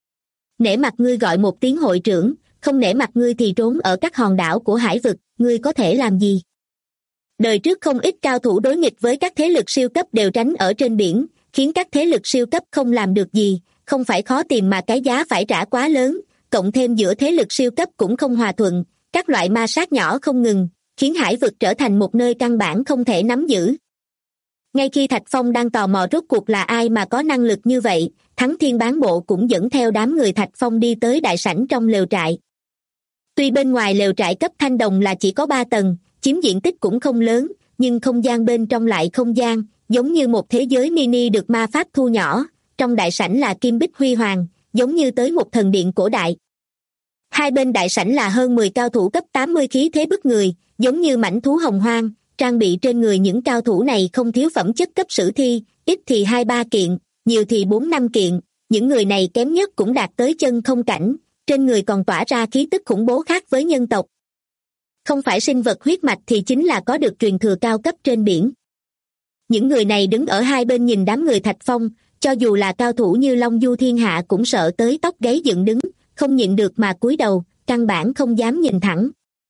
Nể mặt ngươi gọi một tiếng hội trưởng, không nể mặt ngươi thì trốn ở các hòn đảo của hải vực, ngươi có thể làm gì? Đời trước không ít cao thủ đối nghịch với các thế lực siêu cấp đều tránh ở trên biển, khiến các thế lực siêu cấp không làm được gì, không phải khó tìm mà cái giá phải trả quá lớn, cộng thêm giữa thế lực siêu cấp cũng không hòa thuận, các loại ma sát nhỏ không ngừng, khiến hải vực trở thành một nơi căn bản không thể nắm giữ. Ngay khi Thạch Phong đang tò mò rốt cuộc là ai mà có năng lực như vậy, Thắng Thiên Bán Bộ cũng dẫn theo đám người Thạch Phong đi tới đại sảnh trong lều trại. Tuy bên ngoài lều trại cấp thanh đồng là chỉ có 3 tầng, chiếm diện tích cũng không lớn, nhưng không gian bên trong lại không gian, giống như một thế giới mini được ma pháp thu nhỏ, trong đại sảnh là kim bích huy hoàng, giống như tới một thần điện cổ đại. Hai bên đại sảnh là hơn 10 cao thủ cấp 80 khí thế bức người, giống như mãnh thú hồng hoang, trang bị trên người những cao thủ này không thiếu phẩm chất cấp sử thi, ít thì 2-3 kiện, nhiều thì 4-5 kiện, những người này kém nhất cũng đạt tới chân không cảnh, trên người còn tỏa ra khí tức khủng bố khác với nhân tộc. Không phải sinh vật huyết mạch thì chính là có được truyền thừa cao cấp trên biển. Những người này đứng ở hai bên nhìn đám người Thạch Phong, cho dù là cao thủ như Long Du Thiên Hạ cũng sợ tới tóc gáy dựng đứng, không nhịn được mà cúi đầu, căn bản không dám nhìn thẳng.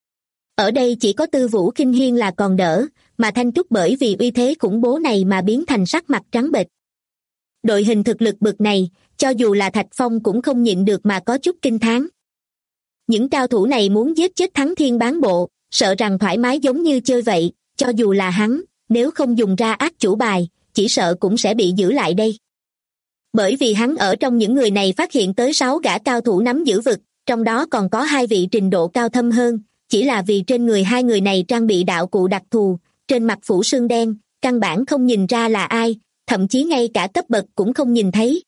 Ở đây chỉ có Tư Vũ Kinh Hiên là còn đỡ, mà Thanh Trúc bởi vì uy thế khủng bố này mà biến thành sắc mặt trắng bệch. Đội hình thực lực bực này, cho dù là Thạch Phong cũng không nhịn được mà có chút kinh thán. Những cao thủ này muốn giết chết Thắng Thiên Bán Bộ, sợ rằng thoải mái giống như chơi vậy, cho dù là hắn, nếu không dùng ra ác chủ bài, chỉ sợ cũng sẽ bị giữ lại đây. Bởi vì hắn ở trong những người này phát hiện tới 6 gã cao thủ nắm giữ vực, trong đó còn có 2 vị trình độ cao thâm hơn, chỉ là vì trên người hai người này trang bị đạo cụ đặc thù, trên mặt phủ sương đen, căn bản không nhìn ra là ai, thậm chí ngay cả cấp bậc cũng không nhìn thấy.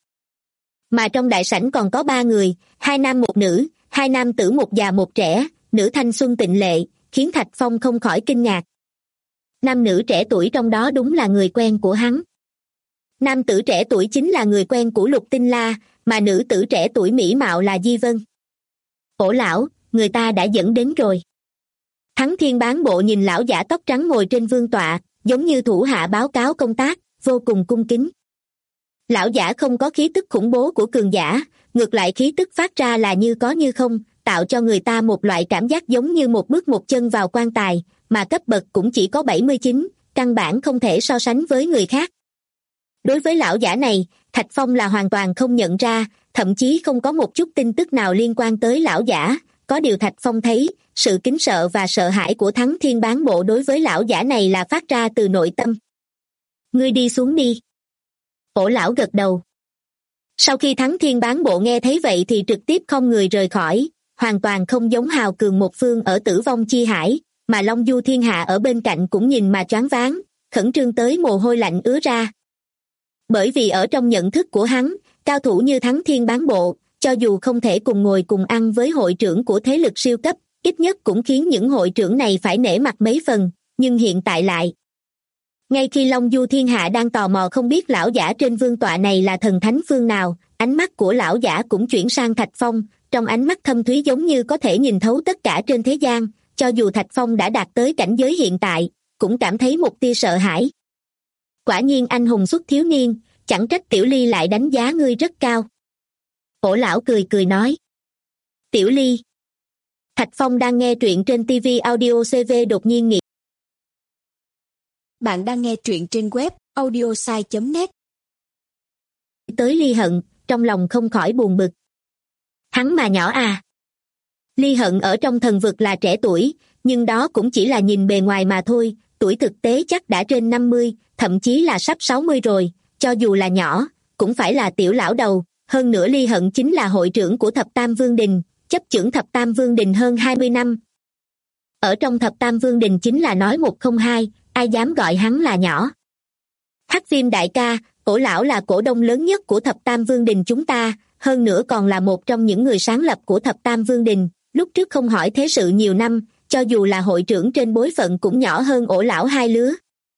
Mà trong đại sảnh còn có 3 người, 2 nam 1 nữ, 2 nam tử 1 già 1 trẻ, nữ thanh xuân tịnh lệ, khiến Thạch Phong không khỏi kinh ngạc. Nam nữ trẻ tuổi trong đó đúng là người quen của hắn. Nam tử trẻ tuổi chính là người quen của Lục Tinh La, mà nữ tử trẻ tuổi mỹ mạo là Di Vân. Ổ lão, người ta đã dẫn đến rồi. Thắng Thiên Bán Bộ nhìn lão giả tóc trắng ngồi trên vương tọa, giống như thủ hạ báo cáo công tác, vô cùng cung kính. Lão giả không có khí tức khủng bố của cường giả, ngược lại khí tức phát ra là như có như không, tạo cho người ta một loại cảm giác giống như một bước một chân vào quan tài, mà cấp bậc cũng chỉ có 79, căn bản không thể so sánh với người khác. Đối với lão giả này, Thạch Phong là hoàn toàn không nhận ra, thậm chí không có một chút tin tức nào liên quan tới lão giả, có điều Thạch Phong thấy, sự kính sợ và sợ hãi của Thắng Thiên Bán Bộ đối với lão giả này là phát ra từ nội tâm. Ngươi đi xuống đi. Ổ lão gật đầu. Sau khi Thắng Thiên Bán Bộ nghe thấy vậy thì trực tiếp không người rời khỏi, hoàn toàn không giống hào cường một phương ở Tử Vong Chi Hải, mà Long Du Thiên Hạ ở bên cạnh cũng nhìn mà choáng váng, khẩn trương tới mồ hôi lạnh ứa ra. Bởi vì ở trong nhận thức của hắn, cao thủ như Thắng Thiên Bán Bộ, cho dù không thể cùng ngồi cùng ăn với hội trưởng của thế lực siêu cấp, ít nhất cũng khiến những hội trưởng này phải nể mặt mấy phần, nhưng hiện tại lại. Ngay khi Long Du Thiên Hạ đang tò mò không biết lão giả trên vương tọa này là thần thánh phương nào, ánh mắt của lão giả cũng chuyển sang Thạch Phong, trong ánh mắt thâm thúy giống như có thể nhìn thấu tất cả trên thế gian, cho dù Thạch Phong đã đạt tới cảnh giới hiện tại, cũng cảm thấy một tia sợ hãi. Quả nhiên anh hùng xuất thiếu niên, chẳng trách Tiểu Ly lại đánh giá ngươi rất cao. Ổ lão cười cười nói. Tiểu Ly. Thạch Phong đang nghe truyện trên TV Audio CV đột nhiên nghĩ. Bạn đang nghe truyện trên web audiosai.net. Tới Ly Hận, trong lòng không khỏi buồn bực. Hắn mà nhỏ à. Ly Hận ở trong thần vực là trẻ tuổi, nhưng đó cũng chỉ là nhìn bề ngoài mà thôi, tuổi thực tế chắc đã trên 50, thậm chí là sắp 60 rồi, cho dù là nhỏ, cũng phải là tiểu lão đầu, hơn nữa Ly Hận chính là hội trưởng của Thập Tam Vương Đình, chấp chưởng Thập Tam Vương Đình hơn 20 năm. Ở trong Thập Tam Vương Đình chính là nói một không hai, ai dám gọi hắn là nhỏ. Hắc Viêm đại ca, Ổ lão là cổ đông lớn nhất của Thập Tam Vương Đình chúng ta, hơn nữa còn là một trong những người sáng lập của Thập Tam Vương Đình, lúc trước không hỏi thế sự nhiều năm, cho dù là hội trưởng trên bối phận cũng nhỏ hơn Ổ lão hai lứa.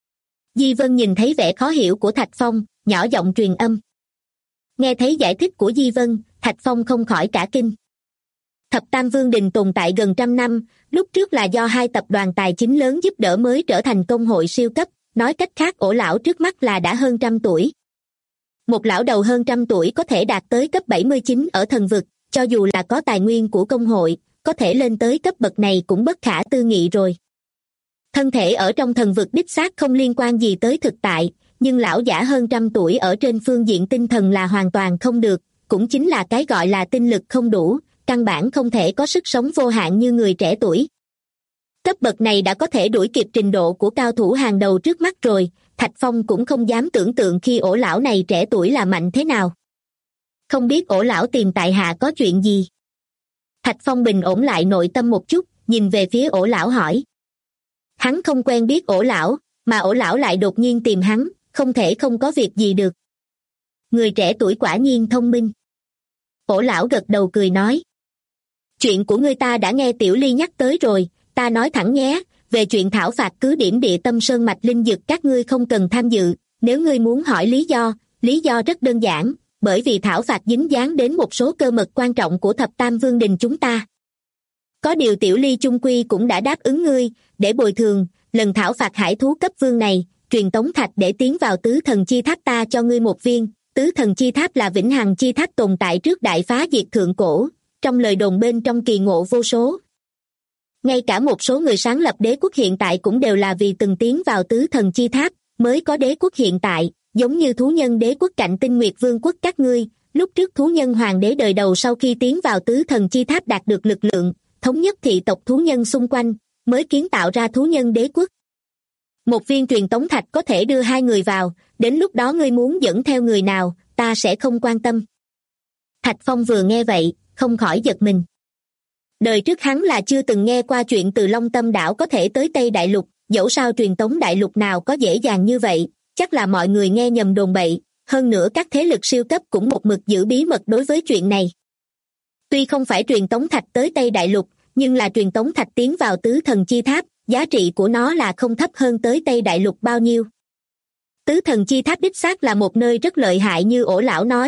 Di Vân nhìn thấy vẻ khó hiểu của Thạch Phong, nhỏ giọng truyền âm. Nghe thấy giải thích của Di Vân, Thạch Phong không khỏi cả kinh. Thập Tam Vương Đình tồn tại gần 100 năm, lúc trước là do hai tập đoàn tài chính lớn giúp đỡ mới trở thành công hội siêu cấp, nói cách khác Ổ lão trước mắt là đã hơn 100 tuổi. Một lão đầu hơn 100 tuổi có thể đạt tới cấp 79 ở thần vực, cho dù là có tài nguyên của công hội, có thể lên tới cấp bậc này cũng bất khả tư nghị rồi. Thân thể ở trong thần vực đích xác không liên quan gì tới thực tại, nhưng lão giả hơn 100 tuổi ở trên phương diện tinh thần là hoàn toàn không được, cũng chính là cái gọi là tinh lực không đủ, căn bản không thể có sức sống vô hạn như người trẻ tuổi. Cấp bậc này đã có thể đuổi kịp trình độ của cao thủ hàng đầu trước mắt rồi, Thạch Phong cũng không dám tưởng tượng khi Ổ lão này trẻ tuổi là mạnh thế nào. Không biết Ổ lão tìm tại hạ có chuyện gì? Thạch Phong bình ổn lại nội tâm một chút, nhìn về phía Ổ lão hỏi. Hắn không quen biết Ổ lão, mà Ổ lão lại đột nhiên tìm hắn, không thể không có việc gì được. Người trẻ tuổi quả nhiên thông minh. Ổ lão gật đầu cười nói. Chuyện của ngươi ta đã nghe Tiểu Ly nhắc tới rồi, ta nói thẳng nhé, về chuyện thảo phạt cứ điểm địa tâm sơn mạch linh dực các ngươi không cần tham dự, nếu ngươi muốn hỏi lý do rất đơn giản, bởi vì thảo phạt dính dáng đến một số cơ mật quan trọng của Thập Tam Vương Đình chúng ta. Có điều Tiểu Ly chung quy cũng đã đáp ứng ngươi, để bồi thường, lần thảo phạt hải thú cấp vương này, truyền tống thạch để tiến vào tứ thần chi tháp ta cho ngươi một viên, tứ thần chi tháp là vĩnh hằng chi tháp tồn tại trước đại phá diệt thượng cổ, trong lời đồn bên trong kỳ ngộ vô số. Ngay cả một số người sáng lập đế quốc hiện tại cũng đều là vì từng tiến vào tứ thần chi tháp, mới có đế quốc hiện tại, giống như thú nhân đế quốc cạnh Tinh Nguyệt Vương quốc các ngươi, lúc trước thú nhân hoàng đế đời đầu sau khi tiến vào tứ thần chi tháp đạt được lực lượng, thống nhất thị tộc thú nhân xung quanh, mới kiến tạo ra thú nhân đế quốc. Một viên truyền tống thạch có thể đưa hai người vào, đến lúc đó ngươi muốn dẫn theo người nào, ta sẽ không quan tâm. Thạch Phong vừa nghe vậy, không khỏi giật mình. Đời trước hắn là chưa từng nghe qua chuyện từ Long Tâm đảo có thể tới Tây Đại Lục, dẫu sao truyền tống đại lục nào có dễ dàng như vậy, chắc là mọi người nghe nhầm đồn bậy, hơn nữa các thế lực siêu cấp cũng một mực giữ bí mật đối với chuyện này. Tuy không phải truyền tống thạch tới Tây Đại Lục, nhưng là truyền tống thạch tiến vào tứ thần chi tháp, giá trị của nó là không thấp hơn tới Tây Đại Lục bao nhiêu. Tứ thần chi tháp đích xác là một nơi rất lợi hại như Ổ lão nói,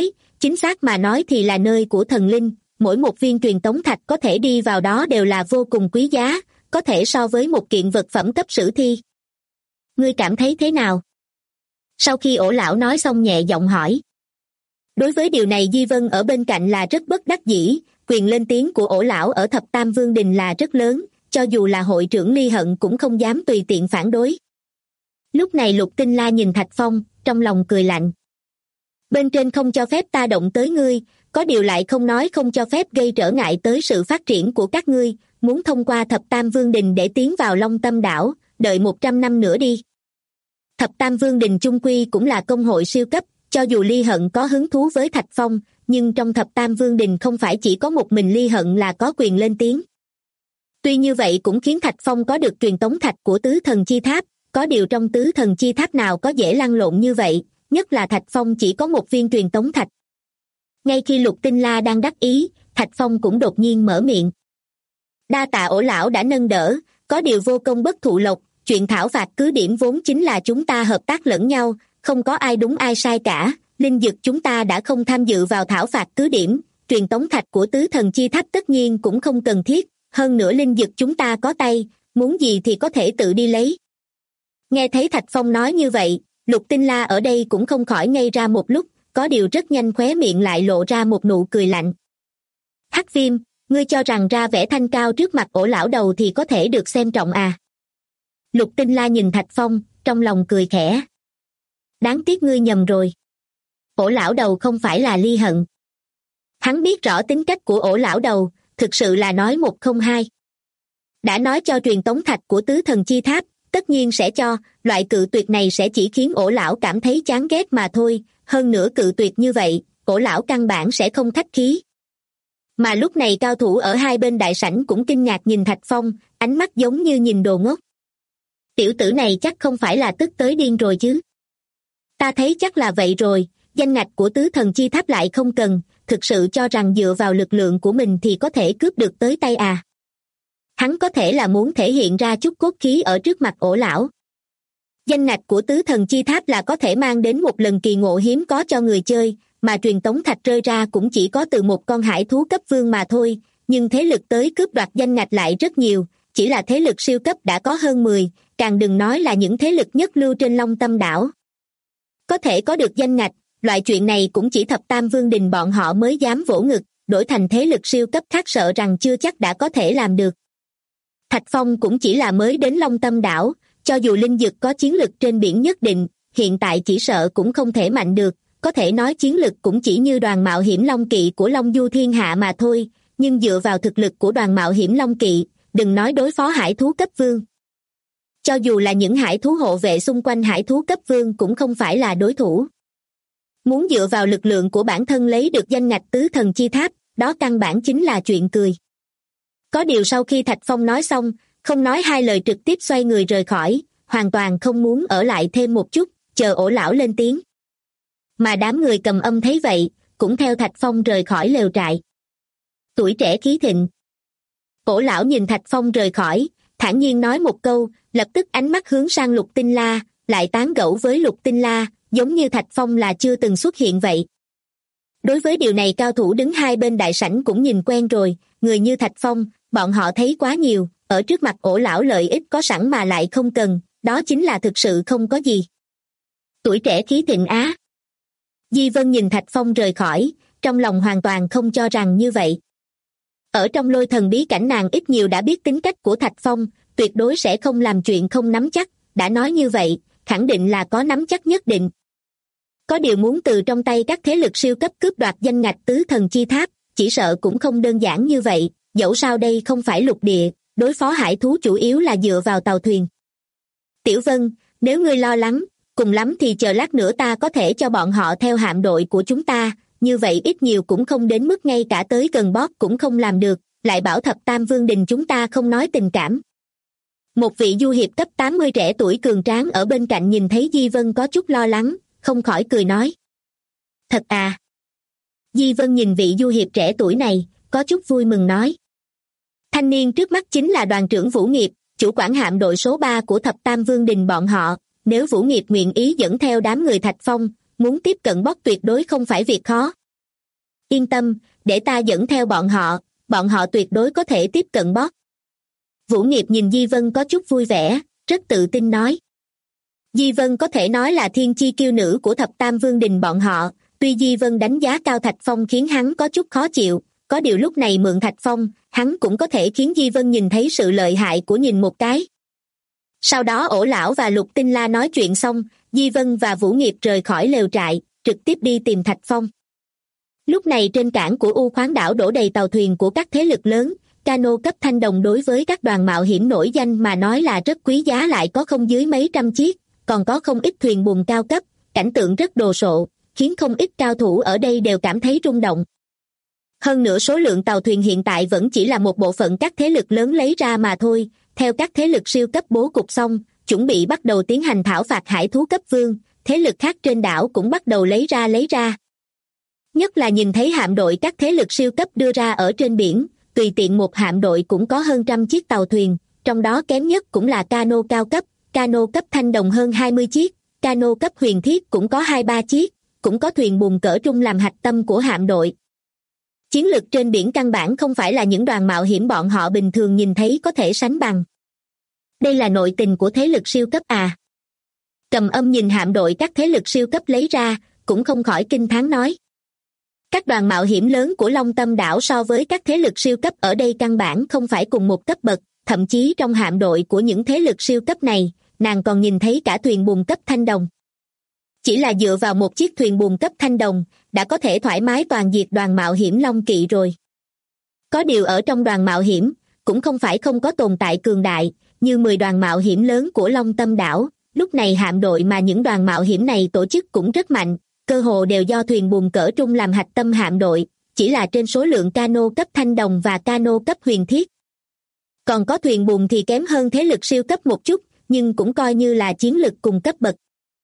chính xác mà nói thì là nơi của thần linh, mỗi một viên truyền tống thạch có thể đi vào đó đều là vô cùng quý giá, có thể so với một kiện vật phẩm cấp sử thi. Ngươi cảm thấy thế nào? Sau khi Ổ lão nói xong nhẹ giọng hỏi. Đối với điều này Di Vân ở bên cạnh là rất bất đắc dĩ, quyền lên tiếng của Ổ lão ở Thập Tam Vương Đình là rất lớn, cho dù là hội trưởng Ly Hận cũng không dám tùy tiện phản đối. Lúc này Lục Tinh La nhìn Thạch Phong, trong lòng cười lạnh. Bên trên không cho phép ta động tới ngươi, có điều lại không nói không cho phép gây trở ngại tới sự phát triển của các ngươi, muốn thông qua Thập Tam Vương Đình để tiến vào Long Tâm đảo, đợi 100 năm nữa đi. Thập Tam Vương Đình chung quy cũng là công hội siêu cấp, cho dù Ly Hận có hứng thú với Thạch Phong, nhưng trong Thập Tam Vương Đình không phải chỉ có một mình Ly Hận là có quyền lên tiếng. Tuy như vậy cũng khiến Thạch Phong có được truyền tống thạch của Tứ Thần Chi Tháp, có điều trong Tứ Thần Chi Tháp nào có dễ lăn lộn như vậy, nhất là Thạch Phong chỉ có một viên truyền tống thạch. Ngay khi Lục Tinh La đang đắc ý, Thạch Phong cũng đột nhiên mở miệng. Đa tạ Ổ lão đã nâng đỡ, có điều vô công bất thụ lộc, chuyện thảo phạt cứ điểm vốn chính là chúng ta hợp tác lẫn nhau, không có ai đúng ai sai cả, linh dực chúng ta đã không tham dự vào thảo phạt cứ điểm, truyền tống thạch của Tứ Thần Chi Tháp tất nhiên cũng không cần thiết, hơn nữa linh dực chúng ta có tay, muốn gì thì có thể tự đi lấy. Nghe thấy Thạch Phong nói như vậy, Lục Tinh La ở đây cũng không khỏi ngây ra một lúc, có điều rất nhanh khóe miệng lại lộ ra một nụ cười lạnh. Hắc Viêm, ngươi cho rằng ra vẻ thanh cao trước mặt Ổ lão đầu thì có thể được xem trọng à? Lục Tinh La nhìn Thạch Phong, trong lòng cười khẽ. Đáng tiếc ngươi nhầm rồi. Ổ lão đầu không phải là Ly Hận. Hắn biết rõ tính cách của Ổ lão đầu, thực sự là nói một không hai. Đã nói cho truyền tống thạch của Tứ Thần Chi Tháp, tất nhiên sẽ cho, loại cự tuyệt này sẽ chỉ khiến Ổ lão cảm thấy chán ghét mà thôi, hơn nữa cự tuyệt như vậy, Ổ lão căn bản sẽ không khách khí. Mà lúc này cao thủ ở hai bên đại sảnh cũng kinh ngạc nhìn Thạch Phong, ánh mắt giống như nhìn đồ ngốc. Tiểu tử này chắc không phải là tức tới điên rồi chứ. Ta thấy chắc là vậy rồi, danh ngạch của Tứ Thần Chi Tháp lại không cần, thực sự cho rằng dựa vào lực lượng của mình thì có thể cướp được tới tay à. Hắn có thể là muốn thể hiện ra chút cốt khí ở trước mặt Ổ lão. Danh ngạch của Tứ Thần Chi Tháp là có thể mang đến một lần kỳ ngộ hiếm có cho người chơi, mà truyền tống thạch rơi ra cũng chỉ có từ một con hải thú cấp vương mà thôi, nhưng thế lực tới cướp đoạt danh ngạch lại rất nhiều, chỉ là thế lực siêu cấp đã có hơn 10, càng đừng nói là những thế lực nhất lưu trên Long Tâm đảo. Có thể có được danh ngạch, loại chuyện này cũng chỉ Thập Tam Vương Đình bọn họ mới dám vỗ ngực, đổi thành thế lực siêu cấp khác sợ rằng chưa chắc đã có thể làm được. Thạch Phong cũng chỉ là mới đến Long Tâm đảo, cho dù linh dực có chiến lực trên biển nhất định, hiện tại chỉ sợ cũng không thể mạnh được, có thể nói chiến lực cũng chỉ như đoàn mạo hiểm Long Kỵ của Long Du Thiên Hạ mà thôi, nhưng dựa vào thực lực của đoàn mạo hiểm Long Kỵ, đừng nói đối phó hải thú cấp vương. Cho dù là những hải thú hộ vệ xung quanh hải thú cấp vương cũng không phải là đối thủ. Muốn dựa vào lực lượng của bản thân lấy được danh ngạch Tứ Thần Chi Tháp, đó căn bản chính là chuyện cười. Có điều sau khi Thạch Phong nói xong, không nói hai lời trực tiếp xoay người rời khỏi, hoàn toàn không muốn ở lại thêm một chút, chờ Ổ lão lên tiếng. Mà đám người cầm âm thấy vậy, cũng theo Thạch Phong rời khỏi lều trại. Tuổi trẻ khí thịnh. Ổ lão nhìn Thạch Phong rời khỏi, thản nhiên nói một câu, lập tức ánh mắt hướng sang Lục Tinh La, lại tán gẫu với Lục Tinh La, giống như Thạch Phong là chưa từng xuất hiện vậy. Đối với điều này cao thủ đứng hai bên đại sảnh cũng nhìn quen rồi, người như Thạch Phong, bọn họ thấy quá nhiều, ở trước mặt Ổ lão lợi ích có sẵn mà lại không cần, đó chính là thực sự không có gì. Tuổi trẻ khí thịnh á. Di Vân nhìn Thạch Phong rời khỏi, trong lòng hoàn toàn không cho rằng như vậy. Ở trong Lôi Thần bí cảnh nàng ít nhiều đã biết tính cách của Thạch Phong, tuyệt đối sẽ không làm chuyện không nắm chắc, đã nói như vậy, khẳng định là có nắm chắc nhất định. Có điều muốn từ trong tay các thế lực siêu cấp cướp đoạt danh ngạch Tứ Thần Chi Tháp, chỉ sợ cũng không đơn giản như vậy, dẫu sao đây không phải lục địa, đối phó hải thú chủ yếu là dựa vào tàu thuyền. Tiểu Vân, nếu ngươi lo lắng, cùng lắm thì chờ lát nữa ta có thể cho bọn họ theo hạm đội của chúng ta, như vậy ít nhiều cũng không đến mức ngay cả tới gần bóp cũng không làm được, lại bảo Thập Tam Vương Đình chúng ta không nói tình cảm. Một vị du hiệp cấp 80 trẻ tuổi cường tráng ở bên cạnh nhìn thấy Di Vân có chút lo lắng, không khỏi cười nói. Thật à? Di Vân nhìn vị du hiệp trẻ tuổi này, có chút vui mừng nói. Thanh niên trước mắt chính là đoàn trưởng Vũ Nghiệp, chủ quản hạm đội số 3 của Thập Tam Vương Đình bọn họ, nếu Vũ Nghiệp nguyện ý dẫn theo đám người Thạch Phong, muốn tiếp cận bóp tuyệt đối không phải việc khó. Yên tâm, để ta dẫn theo bọn họ tuyệt đối có thể tiếp cận boss. Vũ Nghiệp nhìn Di Vân có chút vui vẻ, rất tự tin nói. Di Vân có thể nói là thiên chi kiêu nữ của thập tam vương đình bọn họ, tuy Di Vân đánh giá cao Thạch Phong khiến hắn có chút khó chịu, có điều lúc này mượn Thạch Phong, hắn cũng có thể khiến Di Vân nhìn thấy sự lợi hại của nhìn một cái. Sau đó Ổ Lão và Lục Tinh La nói chuyện xong, Di Vân và Vũ Nghiệp rời khỏi lều trại, trực tiếp đi tìm Thạch Phong. Lúc này trên cảng của U Khoáng đảo đổ đầy tàu thuyền của các thế lực lớn, cano cấp thanh đồng đối với các đoàn mạo hiểm nổi danh mà nói là rất quý giá, lại có không dưới mấy trăm chiếc, còn có không ít thuyền buồm cao cấp, cảnh tượng rất đồ sộ, khiến không ít cao thủ ở đây đều cảm thấy rung động. Hơn nữa số lượng tàu thuyền hiện tại vẫn chỉ là một bộ phận các thế lực lớn lấy ra mà thôi, theo các thế lực siêu cấp bố cục xong, chuẩn bị bắt đầu tiến hành thảo phạt hải thú cấp vương, thế lực khác trên đảo cũng bắt đầu lấy ra. Nhất là nhìn thấy hạm đội các thế lực siêu cấp đưa ra ở trên biển, tùy tiện một hạm đội cũng có hơn trăm chiếc tàu thuyền, trong đó kém nhất cũng là cano cao cấp, cano cấp thanh đồng hơn 20 chiếc, cano cấp huyền thiết cũng có 2-3 chiếc, cũng có thuyền buồm cỡ trung làm hạch tâm của hạm đội. Chiến lược trên biển căn bản không phải là những đoàn mạo hiểm bọn họ bình thường nhìn thấy có thể sánh bằng. Đây là nội tình của thế lực siêu cấp à? Cầm Âm nhìn hạm đội các thế lực siêu cấp lấy ra, cũng không khỏi kinh thán nói. Các đoàn mạo hiểm lớn của Long Tâm đảo so với các thế lực siêu cấp ở đây căn bản không phải cùng một cấp bậc, thậm chí trong hạm đội của những thế lực siêu cấp này, nàng còn nhìn thấy cả thuyền buồm cấp thanh đồng. Chỉ là dựa vào một chiếc thuyền buồm cấp thanh đồng, đã có thể thoải mái toàn diệt đoàn mạo hiểm Long Kỵ rồi. Có điều ở trong đoàn mạo hiểm, cũng không phải không có tồn tại cường đại, như 10 đoàn mạo hiểm lớn của Long Tâm đảo, lúc này hạm đội mà những đoàn mạo hiểm này tổ chức cũng rất mạnh, cơ hồ đều do thuyền buồm cỡ trung làm hạch tâm hạm đội, chỉ là trên số lượng cano cấp thanh đồng và cano cấp huyền thiết. Còn có thuyền buồm thì kém hơn thế lực siêu cấp một chút, nhưng cũng coi như là chiến lực cùng cấp bậc.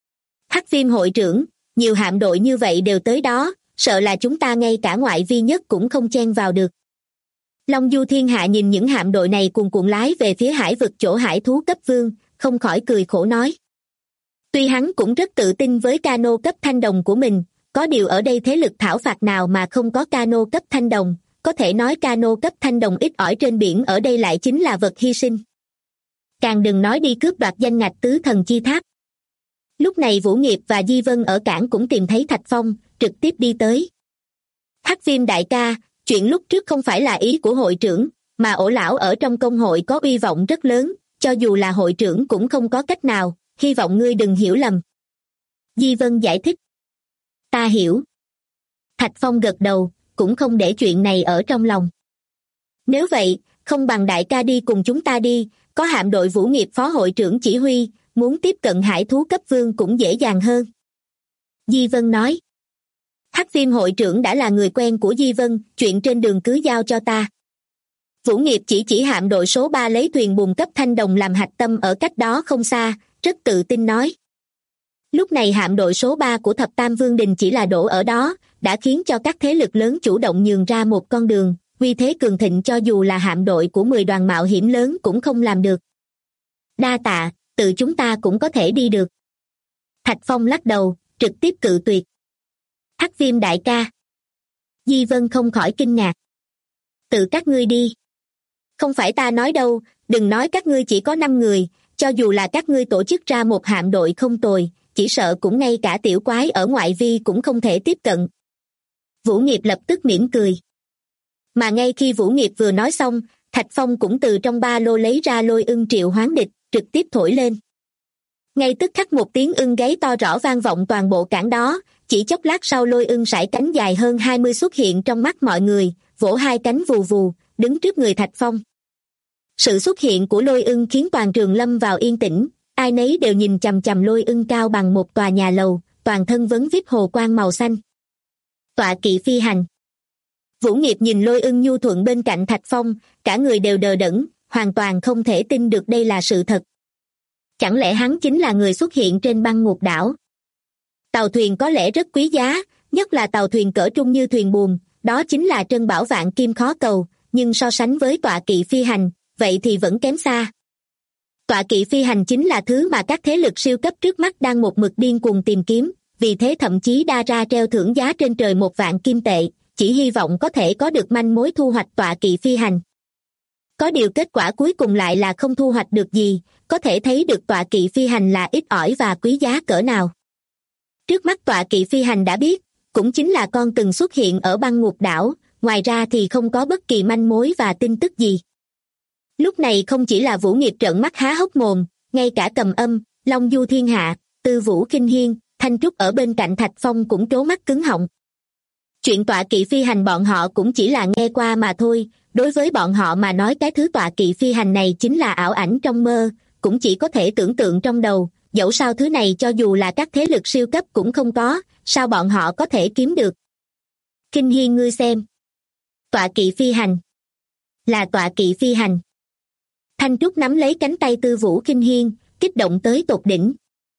Hắc Viêm hội trưởng, nhiều hạm đội như vậy đều tới đó, sợ là chúng ta ngay cả ngoại vi nhất cũng không chen vào được. Long Du Thiên Hạ nhìn những hạm đội này cuồn cuộn lái về phía hải vực chỗ hải thú cấp vương, không khỏi cười khổ nói. Tuy hắn cũng rất tự tin với cano cấp thanh đồng của mình, có điều ở đây thế lực thảo phạt nào mà không có cano cấp thanh đồng, có thể nói cano cấp thanh đồng ít ỏi trên biển ở đây lại chính là vật hy sinh. Càng đừng nói đi cướp đoạt danh ngạch tứ thần chi tháp. Lúc này Vũ Nghiệp và Di Vân ở cảng cũng tìm thấy Thạch Phong, trực tiếp đi tới. Hắc Viêm đại ca, chuyện lúc trước không phải là ý của hội trưởng, mà Ổ Lão ở trong công hội có uy vọng rất lớn, cho dù là hội trưởng cũng không có cách nào, hy vọng ngươi đừng hiểu lầm. Di Vân giải thích. Ta hiểu. Thạch Phong gật đầu, cũng không để chuyện này ở trong lòng. Nếu vậy, không bằng đại ca đi cùng chúng ta đi, có hạm đội Vũ Nghiệp phó hội trưởng chỉ huy, muốn tiếp cận hải thú cấp vương cũng dễ dàng hơn. Di Vân nói. Hắc Viêm hội trưởng đã là người quen của Di Vân, chuyện trên đường cứ giao cho ta. Vũ Nghiệp chỉ hạm đội số 3 lấy thuyền buồm cấp thanh đồng làm hạch tâm ở cách đó không xa, rất tự tin nói. Lúc này hạm đội số 3 của thập tam vương đình chỉ là đổ ở đó, đã khiến cho các thế lực lớn chủ động nhường ra một con đường, uy thế cường thịnh cho dù là hạm đội của 10 đoàn mạo hiểm lớn cũng không làm được. Đa tạ, tự chúng ta cũng có thể đi được. Thạch Phong lắc đầu, trực tiếp cự tuyệt. Hắc Viêm đại ca. Di Vân không khỏi kinh ngạc. Tự các ngươi đi. Không phải ta nói đâu, đừng nói các ngươi chỉ có 5 người, cho dù là các ngươi tổ chức ra một hạm đội không tồi, chỉ sợ cũng ngay cả tiểu quái ở ngoại vi cũng không thể tiếp cận. Vũ Nghiệp lập tức mỉm cười. Mà ngay khi Vũ Nghiệp vừa nói xong, Thạch Phong cũng từ trong ba lô lấy ra lôi ưng triệu hoán địch, trực tiếp thổi lên. Ngay tức khắc một tiếng ưng gáy to rõ vang vọng toàn bộ cảng đó, chỉ chốc lát sau lôi ưng sải cánh dài hơn 20 xuất hiện trong mắt mọi người, vỗ hai cánh vù vù, đứng trước người Thạch Phong. Sự xuất hiện của lôi ưng khiến toàn trường lâm vào yên tĩnh, ai nấy đều nhìn chằm chằm lôi ưng cao bằng một tòa nhà lầu, toàn thân vấn vít hồ quang màu xanh. Tọa kỵ phi hành. Vũ Nghiệp nhìn lôi ưng nhu thuận bên cạnh Thạch Phong, cả người đều đờ đẫn, hoàn toàn không thể tin được đây là sự thật. Chẳng lẽ hắn chính là người xuất hiện trên băng ngục đảo? Tàu thuyền có lẽ rất quý giá, nhất là tàu thuyền cỡ trung như thuyền buồm, đó chính là trân bảo vạn kim khó cầu, nhưng so sánh với tọa kỵ phi hành, vậy thì vẫn kém xa. Tọa kỵ phi hành chính là thứ mà các thế lực siêu cấp trước mắt đang một mực điên cuồng tìm kiếm, vì thế thậm chí đa ra treo thưởng giá trên trời 1 vạn kim tệ, chỉ hy vọng có thể có được manh mối thu hoạch tọa kỵ phi hành. Có điều kết quả cuối cùng lại là không thu hoạch được gì, có thể thấy được tọa kỵ phi hành là ít ỏi và quý giá cỡ nào. Trước mắt tọa kỵ phi hành đã biết, cũng chính là con từng xuất hiện ở băng ngục đảo, ngoài ra thì không có bất kỳ manh mối và tin tức gì. Lúc này không chỉ là Vũ Nghiệp trợn mắt há hốc mồm, ngay cả Cầm Âm, Long Du Thiên Hạ, Tư Vũ Kinh Hiên, Thanh Trúc ở bên cạnh Thạch Phong cũng trố mắt cứng họng. Chuyện tọa kỵ phi hành bọn họ cũng chỉ là nghe qua mà thôi, đối với bọn họ mà nói cái thứ tọa kỵ phi hành này chính là ảo ảnh trong mơ, cũng chỉ có thể tưởng tượng trong đầu, dẫu sao thứ này cho dù là các thế lực siêu cấp cũng không có, sao bọn họ có thể kiếm được. Kinh Hiên ngươi xem. Tọa kỵ phi hành. Là tọa kỵ phi hành. Thanh Trúc nắm lấy cánh tay Tư Vũ Kinh Hiên, kích động tới tột đỉnh.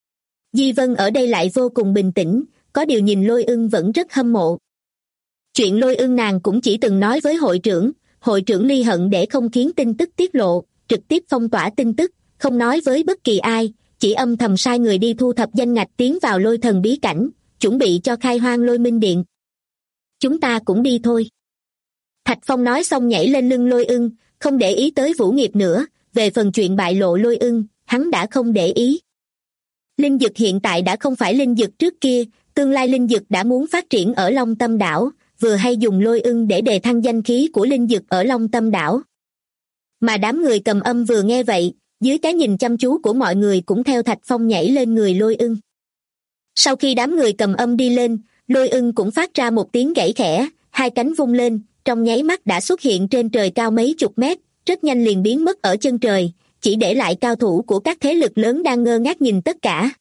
Di Vân ở đây lại vô cùng bình tĩnh, có điều nhìn Lôi Ưng vẫn rất hâm mộ. Chuyện Lôi Ưng nàng cũng chỉ từng nói với hội trưởng Ly Hận để không khiến tin tức tiết lộ, trực tiếp phong tỏa tin tức, không nói với bất kỳ ai, chỉ âm thầm sai người đi thu thập danh ngạch tiến vào Lôi Thần bí cảnh, chuẩn bị cho khai hoang Lôi Minh Điện. Chúng ta cũng đi thôi. Thạch Phong nói xong nhảy lên lưng Lôi Ưng, không để ý tới Vũ Nghiệp nữa, về phần chuyện bại lộ Lôi Ưng, hắn đã không để ý. Linh dực hiện tại đã không phải linh dực trước kia, tương lai linh dực đã muốn phát triển ở Long Tâm đảo, vừa hay dùng Lôi Ưng để đề thăng danh khí của linh dực ở Long Tâm đảo. Mà đám người Cầm Âm vừa nghe vậy, dưới cái nhìn chăm chú của mọi người cũng theo Thạch Phong nhảy lên người Lôi Ưng. Sau khi đám người Cầm Âm đi lên, Lôi Ưng cũng phát ra một tiếng gãy khẽ, hai cánh vung lên, trong nháy mắt đã xuất hiện trên trời cao mấy chục mét, rất nhanh liền biến mất ở chân trời, chỉ để lại cao thủ của các thế lực lớn đang ngơ ngác nhìn tất cả.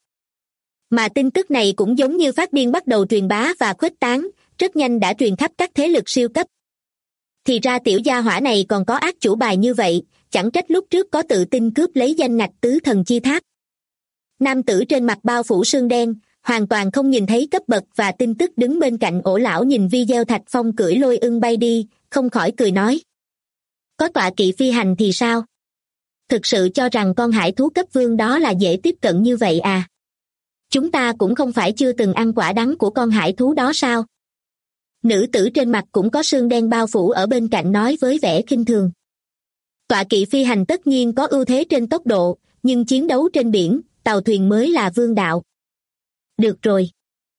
Mà tin tức này cũng giống như phát điên bắt đầu truyền bá và khuếch tán, rất nhanh đã truyền khắp các thế lực siêu cấp. Thì ra tiểu gia hỏa này còn có ác chủ bài như vậy, chẳng trách lúc trước có tự tin cướp lấy danh ngạch tứ thần chi tháp. Nam tử trên mặt bao phủ sương đen, hoàn toàn không nhìn thấy cấp bậc và tin tức đứng bên cạnh Ổ lão nhìn video Thạch Phong cưỡi Lôi Ưng bay đi, không khỏi cười nói. Có tọa kỵ phi hành thì sao? Thực sự cho rằng con hải thú cấp vương đó là dễ tiếp cận như vậy à? Chúng ta cũng không phải chưa từng ăn quả đắng của con hải thú đó sao? Nữ tử trên mặt cũng có sương đen bao phủ ở bên cạnh nói với vẻ khinh thường. Tọa kỵ phi hành tất nhiên có ưu thế trên tốc độ, nhưng chiến đấu trên biển, tàu thuyền mới là vương đạo. Được rồi.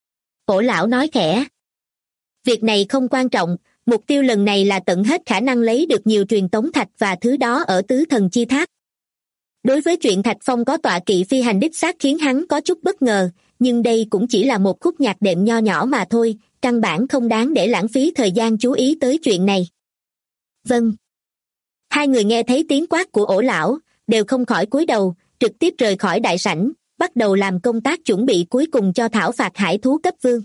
Ổ lão nói khẽ. Việc này không quan trọng, mục tiêu lần này là tận hết khả năng lấy được nhiều truyền tống thạch và thứ đó ở tứ thần chi tháp. Đối với chuyện Thạch Phong có tọa kỵ phi hành đích xác khiến hắn có chút bất ngờ, nhưng đây cũng chỉ là một khúc nhạc đệm nho nhỏ mà thôi, căn bản không đáng để lãng phí thời gian chú ý tới chuyện này. Vâng. Hai người nghe thấy tiếng quát của Ổ lão, đều không khỏi cúi đầu, trực tiếp rời khỏi đại sảnh, bắt đầu làm công tác chuẩn bị cuối cùng cho thảo phạt hải thú cấp vương.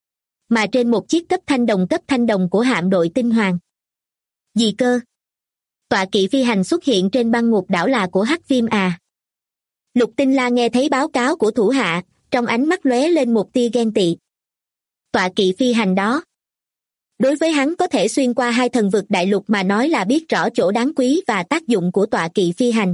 Mà trên một chiếc cấp thanh đồng của hạm đội tinh hoàng. Gì cơ? Tọa kỵ phi hành xuất hiện trên băng ngục đảo là của Hắc Viêm à? Lục Tinh La nghe thấy báo cáo của thủ hạ, trong ánh mắt lóe lên một tia ghen tị. Tọa kỵ phi hành đó. Đối với hắn có thể xuyên qua hai thần vực đại lục mà nói là biết rõ chỗ đáng quý và tác dụng của tọa kỵ phi hành.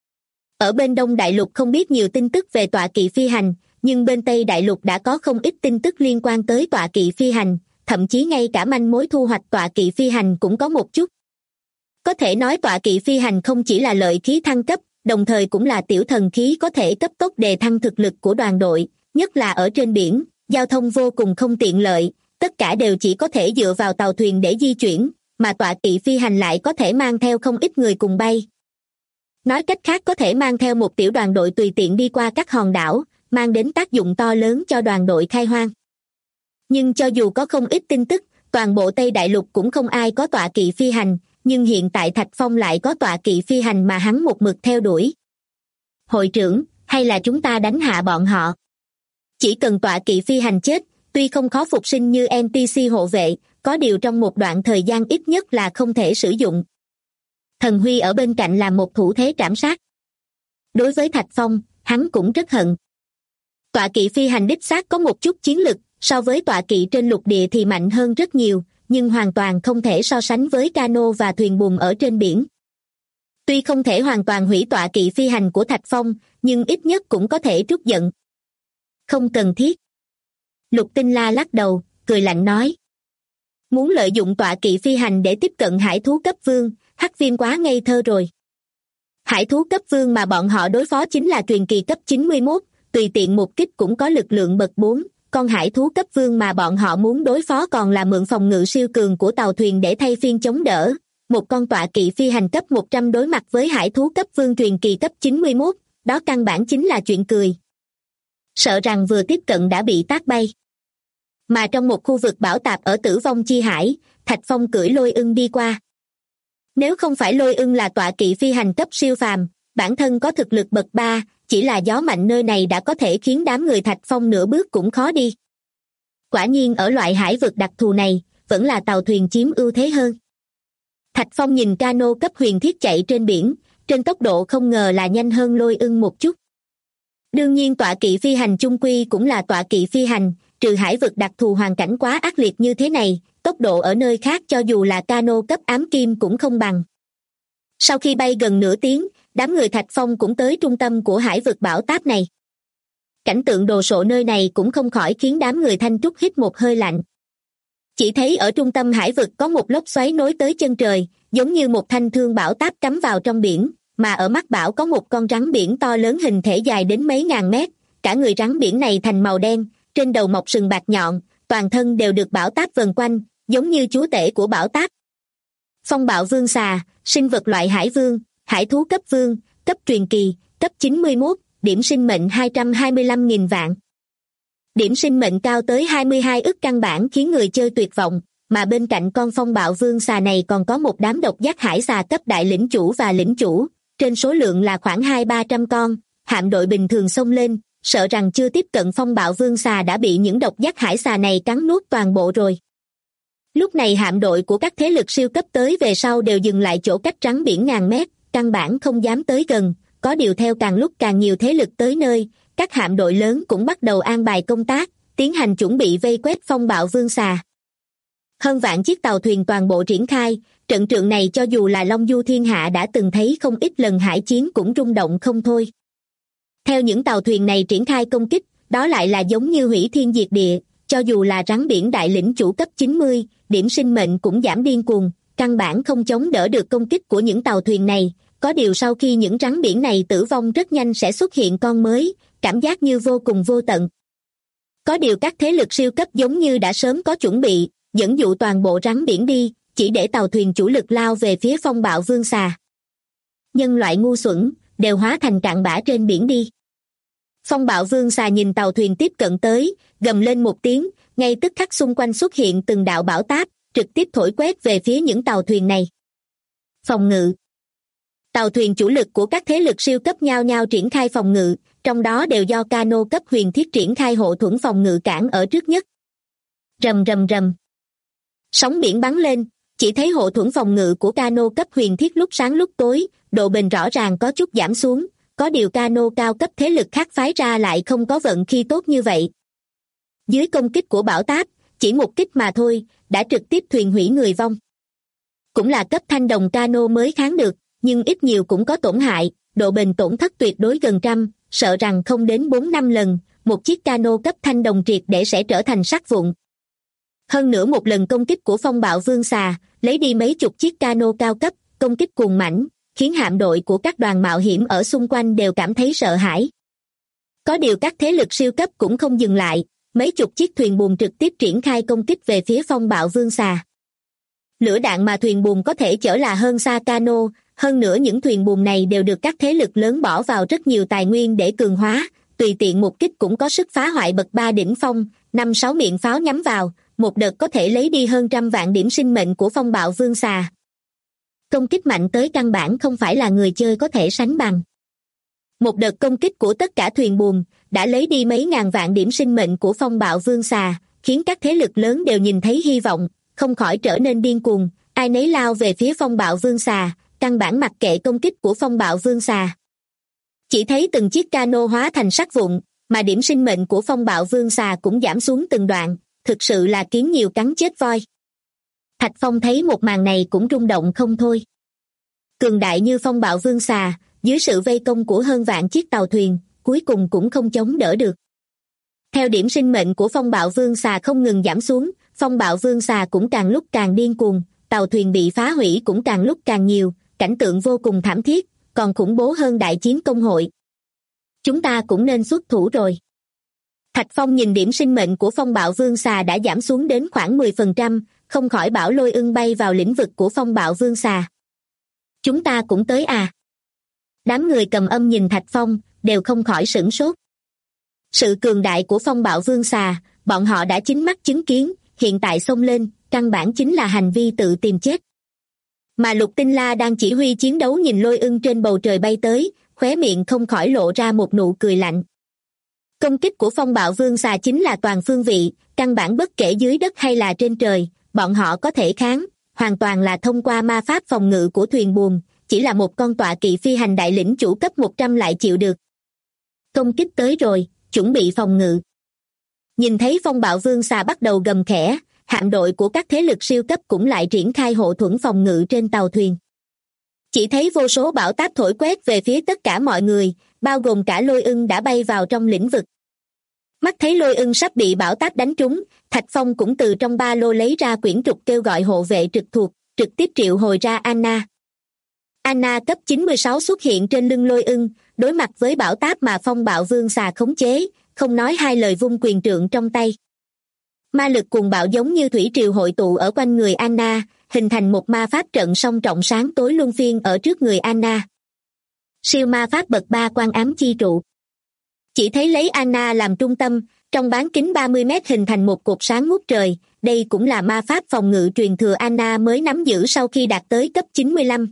Ở bên Đông đại lục không biết nhiều tin tức về tọa kỵ phi hành, nhưng bên Tây đại lục đã có không ít tin tức liên quan tới tọa kỵ phi hành, thậm chí ngay cả manh mối thu hoạch tọa kỵ phi hành cũng có một chút. Có thể nói tọa kỵ phi hành không chỉ là lợi khí thăng cấp, đồng thời cũng là tiểu thần khí có thể cấp tốc đề thăng thực lực của đoàn đội, nhất là ở trên biển, giao thông vô cùng không tiện lợi, tất cả đều chỉ có thể dựa vào tàu thuyền để di chuyển, mà tọa kỵ phi hành lại có thể mang theo không ít người cùng bay. Nói cách khác có thể mang theo một tiểu đoàn đội tùy tiện đi qua các hòn đảo, mang đến tác dụng to lớn cho đoàn đội khai hoang. Nhưng cho dù có không ít tin tức, toàn bộ Tây Đại Lục cũng không ai có tọa kỵ phi hành, nhưng hiện tại Thạch Phong lại có tọa kỵ phi hành mà hắn một mực theo đuổi. Hội trưởng, hay là chúng ta đánh hạ bọn họ? Chỉ cần tọa kỵ phi hành chết, tuy không khó phục sinh như NPC hộ vệ, có điều trong một đoạn thời gian ít nhất là không thể sử dụng. Thần Huy ở bên cạnh làm một thủ thế trảm sát. Đối với Thạch Phong, hắn cũng rất hận. Tọa kỵ phi hành đích xác có một chút chiến lực, so với tọa kỵ trên lục địa thì mạnh hơn rất nhiều, nhưng hoàn toàn không thể so sánh với cano và thuyền buồm ở trên biển. Tuy không thể hoàn toàn hủy tọa kỵ phi hành của Thạch Phong, nhưng ít nhất cũng có thể trút giận. Không cần thiết. Lục Tinh La lắc đầu, cười lạnh nói. Muốn lợi dụng tọa kỵ phi hành để tiếp cận hải thú cấp vương, Hắc Viêm quá ngây thơ rồi. Hải thú cấp vương mà bọn họ đối phó chính là truyền kỳ cấp 91, tùy tiện một kích cũng có lực lượng bậc 4, con hải thú cấp vương mà bọn họ muốn đối phó còn là mượn phòng ngự siêu cường của tàu thuyền để thay phiên chống đỡ. Một con tọa kỵ phi hành cấp 100 đối mặt với hải thú cấp vương truyền kỳ cấp 91, đó căn bản chính là chuyện cười. Sợ rằng vừa tiếp cận đã bị tát bay. Mà trong một khu vực bão tạp ở Tử Vong Chi Hải, Thạch Phong cưỡi Lôi Ưng đi qua. Nếu không phải Lôi Ưng là tọa kỵ phi hành cấp siêu phàm, bản thân có thực lực bậc 3, chỉ là gió mạnh nơi này đã có thể khiến đám người Thạch Phong nửa bước cũng khó đi. Quả nhiên ở loại hải vực đặc thù này, vẫn là tàu thuyền chiếm ưu thế hơn. Thạch Phong nhìn cano cấp huyền thiết chạy trên biển, trên tốc độ không ngờ là nhanh hơn Lôi Ưng một chút. Đương nhiên tọa kỵ phi hành chung quy cũng là tọa kỵ phi hành, trừ hải vực đặc thù hoàn cảnh quá ác liệt như thế này, tốc độ ở nơi khác cho dù là cano cấp ám kim cũng không bằng. Sau khi bay gần nửa tiếng, đám người Thạch Phong cũng tới trung tâm của hải vực bão táp này. Cảnh tượng đồ sộ nơi này cũng không khỏi khiến đám người Thanh Trúc hít một hơi lạnh. Chỉ thấy ở trung tâm hải vực có một lốc xoáy nối tới chân trời, giống như một thanh thương bão táp cắm vào trong biển, mà ở mắt bão có một con rắn biển to lớn hình thể dài đến mấy ngàn mét, cả người rắn biển này thành màu đen, trên đầu mọc sừng bạc nhọn, toàn thân đều được bão táp vần quanh, giống như chúa tể của bão táp. Phong bạo vương xà, sinh vật loại hải vương, hải thú cấp vương, cấp truyền kỳ, cấp 91, điểm sinh mệnh 225.000 vạn. Điểm sinh mệnh cao tới 22 ức căn bản khiến người chơi tuyệt vọng, mà bên cạnh con phong bạo vương xà này còn có một đám độc giác hải xà cấp đại lĩnh chủ và lĩnh chủ, trên số lượng là khoảng 200-300 con, hạm đội bình thường xông lên, sợ rằng chưa tiếp cận phong bạo vương xà đã bị những độc giác hải xà này cắn nuốt toàn bộ rồi. Lúc này hạm đội của các thế lực siêu cấp tới về sau đều dừng lại chỗ cách rắn biển ngàn mét, căn bản không dám tới gần, có điều theo càng lúc càng nhiều thế lực tới nơi, các hạm đội lớn cũng bắt đầu an bài công tác, tiến hành chuẩn bị vây quét phong bạo vương xà. Hơn vạn chiếc tàu thuyền toàn bộ triển khai, trận trượng này cho dù là Long Du thiên hạ đã từng thấy không ít lần hải chiến cũng rung động không thôi. Theo những tàu thuyền này triển khai công kích, đó lại là giống như hủy thiên diệt địa, cho dù là rắn biển đại lĩnh chủ cấp 90, điểm sinh mệnh cũng giảm điên cuồng, căn bản không chống đỡ được công kích của những tàu thuyền này, có điều sau khi những rắn biển này tử vong rất nhanh sẽ xuất hiện con mới, cảm giác như vô cùng vô tận. Có điều các thế lực siêu cấp giống như đã sớm có chuẩn bị, dẫn dụ toàn bộ rắn biển đi, chỉ để tàu thuyền chủ lực lao về phía phong bạo vương xà. Nhân loại ngu xuẩn, đều hóa thành cạn bã trên biển đi. Phong bạo vương xà nhìn tàu thuyền tiếp cận tới, gầm lên một tiếng, ngay tức khắc xung quanh xuất hiện từng đạo bão táp, trực tiếp thổi quét về phía những tàu thuyền này. Phòng ngự. Tàu thuyền chủ lực của các thế lực siêu cấp nhao nhao triển khai phòng ngự, trong đó đều do cano cấp huyền thiết triển khai hộ thuẫn phòng ngự cản ở trước nhất. Rầm rầm rầm. Sóng biển bắn lên, chỉ thấy hộ thuẫn phòng ngự của cano cấp huyền thiết lúc sáng lúc tối, độ bền rõ ràng có chút giảm xuống, có điều cano cao cấp thế lực khác phái ra lại không có vận khí tốt như vậy. Dưới công kích của bão táp, chỉ một kích mà thôi, đã trực tiếp thuyền hủy người vong. Cũng là cấp thanh đồng cano mới kháng được, nhưng ít nhiều cũng có tổn hại, độ bền tổn thất tuyệt đối gần trăm, sợ rằng không đến 4-5 lần, một chiếc cano cấp thanh đồng triệt để sẽ trở thành sắt vụn. Hơn nữa một lần công kích của phong bạo vương xà, lấy đi mấy chục chiếc cano cao cấp, công kích cuồng mãnh, khiến hạm đội của các đoàn mạo hiểm ở xung quanh đều cảm thấy sợ hãi. Có điều các thế lực siêu cấp cũng không dừng lại, mấy chục chiếc thuyền buồm trực tiếp triển khai công kích về phía phong bạo vương xà. Lửa đạn mà thuyền buồm có thể chở là hơn xa cano, hơn nữa những thuyền buồm này đều được các thế lực lớn bỏ vào rất nhiều tài nguyên để cường hóa, tùy tiện một kích cũng có sức phá hoại bậc 3 đỉnh phong, 5-6 miệng pháo nhắm vào, một đợt có thể lấy đi hơn 100 vạn điểm sinh mệnh của phong bạo vương xà. Công kích mạnh tới căn bản không phải là người chơi có thể sánh bằng. Một đợt công kích của tất cả thuyền buồm đã lấy đi mấy ngàn vạn điểm sinh mệnh của phong bạo vương xà, khiến các thế lực lớn đều nhìn thấy hy vọng, không khỏi trở nên điên cuồng, ai nấy lao về phía phong bạo vương xà, căn bản mặc kệ công kích của phong bạo vương xà. Chỉ thấy từng chiếc cano hóa thành sắt vụn, mà điểm sinh mệnh của phong bạo vương xà cũng giảm xuống từng đoạn, thực sự là kiến nhiều cắn chết voi. Thạch Phong thấy một màn này cũng rung động không thôi. Cường đại như phong bạo vương xà, dưới sự vây công của hơn vạn chiếc tàu thuyền, cuối cùng cũng không chống đỡ được. Theo điểm sinh mệnh của phong bạo vương xà không ngừng giảm xuống, phong bạo vương xà cũng càng lúc càng điên cuồng, tàu thuyền bị phá hủy cũng càng lúc càng nhiều, cảnh tượng vô cùng thảm thiết, còn khủng bố hơn đại chiến công hội. Chúng ta cũng nên xuất thủ rồi. Thạch Phong nhìn điểm sinh mệnh của phong bạo vương xà đã giảm xuống đến khoảng 10%, không khỏi bảo Lôi Ưng bay vào lĩnh vực của phong bạo vương xà. Chúng ta cũng tới à? Đám người Cầm Âm nhìn Thạch Phong, đều không khỏi sửng sốt. Sự cường đại của phong bạo vương xà, bọn họ đã chính mắt chứng kiến, hiện tại xông lên, căn bản chính là hành vi tự tìm chết. Mà Lục Tinh La đang chỉ huy chiến đấu nhìn Lôi Ưng trên bầu trời bay tới, khóe miệng không khỏi lộ ra một nụ cười lạnh. Công kích của phong bạo vương xà chính là toàn phương vị, căn bản bất kể dưới đất hay là trên trời, bọn họ có thể kháng, hoàn toàn là thông qua ma pháp phòng ngự của thuyền buồm, chỉ là một con tọa kỵ phi hành đại lĩnh chủ cấp 100 lại chịu được. Công kích tới rồi, chuẩn bị phòng ngự. Nhìn thấy phong bạo vương xà bắt đầu gầm khẽ, hạm đội của các thế lực siêu cấp cũng lại triển khai hộ thuẫn phòng ngự trên tàu thuyền. Chỉ thấy vô số bão táp thổi quét về phía tất cả mọi người, bao gồm cả Lôi Ưng đã bay vào trong lĩnh vực. Mắt thấy Lôi Ưng sắp bị bão táp đánh trúng, Thạch Phong cũng từ trong ba lô lấy ra quyển trục kêu gọi hộ vệ trực thuộc, trực tiếp triệu hồi ra Anna. Anna cấp 96 xuất hiện trên lưng Lôi Ưng, đối mặt với bão táp mà phong bạo vương xà khống chế, không nói hai lời vung quyền trượng trong tay. Ma lực cuồng bạo giống như thủy triều hội tụ ở quanh người Anna, hình thành một ma pháp trận song trọng sáng tối luân phiên ở trước người Anna. Siêu ma pháp bậc 3 quan ám chi trụ. Chỉ thấy lấy Anna làm trung tâm, trong bán kính 30 mét hình thành một cột sáng ngút trời, đây cũng là ma pháp phòng ngự truyền thừa Anna mới nắm giữ sau khi đạt tới cấp 95.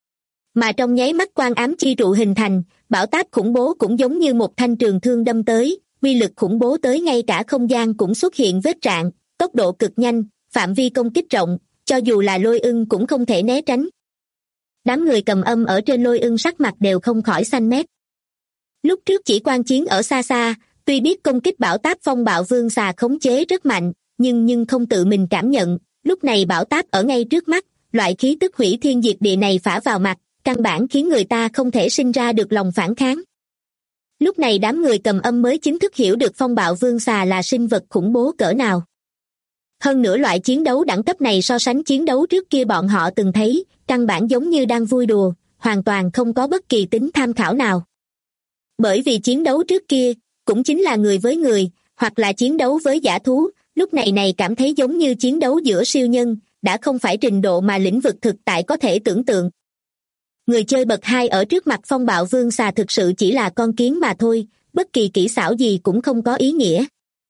Mà trong nháy mắt quan ám chi trụ hình thành, bão táp khủng bố cũng giống như một thanh trường thương đâm tới, uy lực khủng bố tới ngay cả không gian cũng xuất hiện vết rạn, tốc độ cực nhanh, phạm vi công kích rộng, cho dù là Lôi Ưng cũng không thể né tránh. Đám người Cầm Âm ở trên Lôi Ưng sắc mặt đều không khỏi xanh mét. Lúc trước chỉ quan chiến ở xa xa, tuy biết công kích bão táp phong bạo vương xà khống chế rất mạnh, nhưng không tự mình cảm nhận, lúc này bão táp ở ngay trước mắt, loại khí tức hủy thiên diệt địa này phả vào mặt, căn bản khiến người ta không thể sinh ra được lòng phản kháng. Lúc này đám người Cầm Âm mới chính thức hiểu được phong bạo vương xà là sinh vật khủng bố cỡ nào. Hơn nữa loại chiến đấu đẳng cấp này so sánh chiến đấu trước kia bọn họ từng thấy, căn bản giống như đang vui đùa, hoàn toàn không có bất kỳ tính tham khảo nào. Bởi vì chiến đấu trước kia, cũng chính là người với người, hoặc là chiến đấu với dã thú, lúc này cảm thấy giống như chiến đấu giữa siêu nhân, đã không phải trình độ mà lĩnh vực thực tại có thể tưởng tượng. Người chơi bậc 2 ở trước mặt phong bạo vương xà thực sự chỉ là con kiến mà thôi, bất kỳ kỹ xảo gì cũng không có ý nghĩa.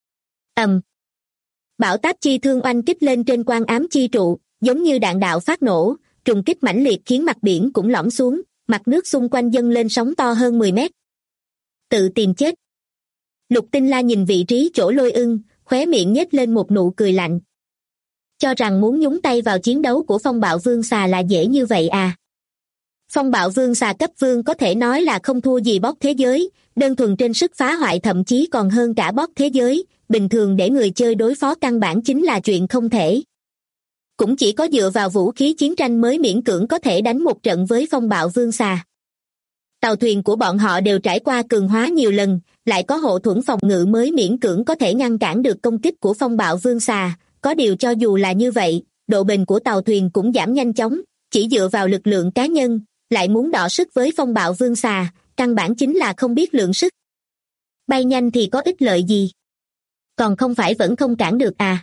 Bão táp chi thương oanh kích lên trên quan ám chi trụ, giống như đạn đạo phát nổ, trùng kích mãnh liệt khiến mặt biển cũng lõm xuống, mặt nước xung quanh dâng lên sóng to hơn 10 mét. Tự tìm chết. Lục Tinh La nhìn vị trí chỗ Lôi Ưng, khóe miệng nhếch lên một nụ cười lạnh. Cho rằng muốn nhúng tay vào chiến đấu của phong bạo vương xà là dễ như vậy à? Phong bạo vương xà cấp vương có thể nói là không thua gì boss thế giới, đơn thuần trên sức phá hoại thậm chí còn hơn cả boss thế giới, bình thường để người chơi đối phó căn bản chính là chuyện không thể. Cũng chỉ có dựa vào vũ khí chiến tranh mới miễn cưỡng có thể đánh một trận với phong bạo vương xà. Tàu thuyền của bọn họ đều trải qua cường hóa nhiều lần, lại có hộ thuẫn phòng ngự mới miễn cưỡng có thể ngăn cản được công kích của phong bạo vương xà, có điều cho dù là như vậy, độ bền của tàu thuyền cũng giảm nhanh chóng, chỉ dựa vào lực lượng cá nhân, lại muốn đọ sức với phong bạo vương xà, căn bản chính là không biết lượng sức. Bay nhanh thì có ích lợi gì? Còn không phải vẫn không cản được à?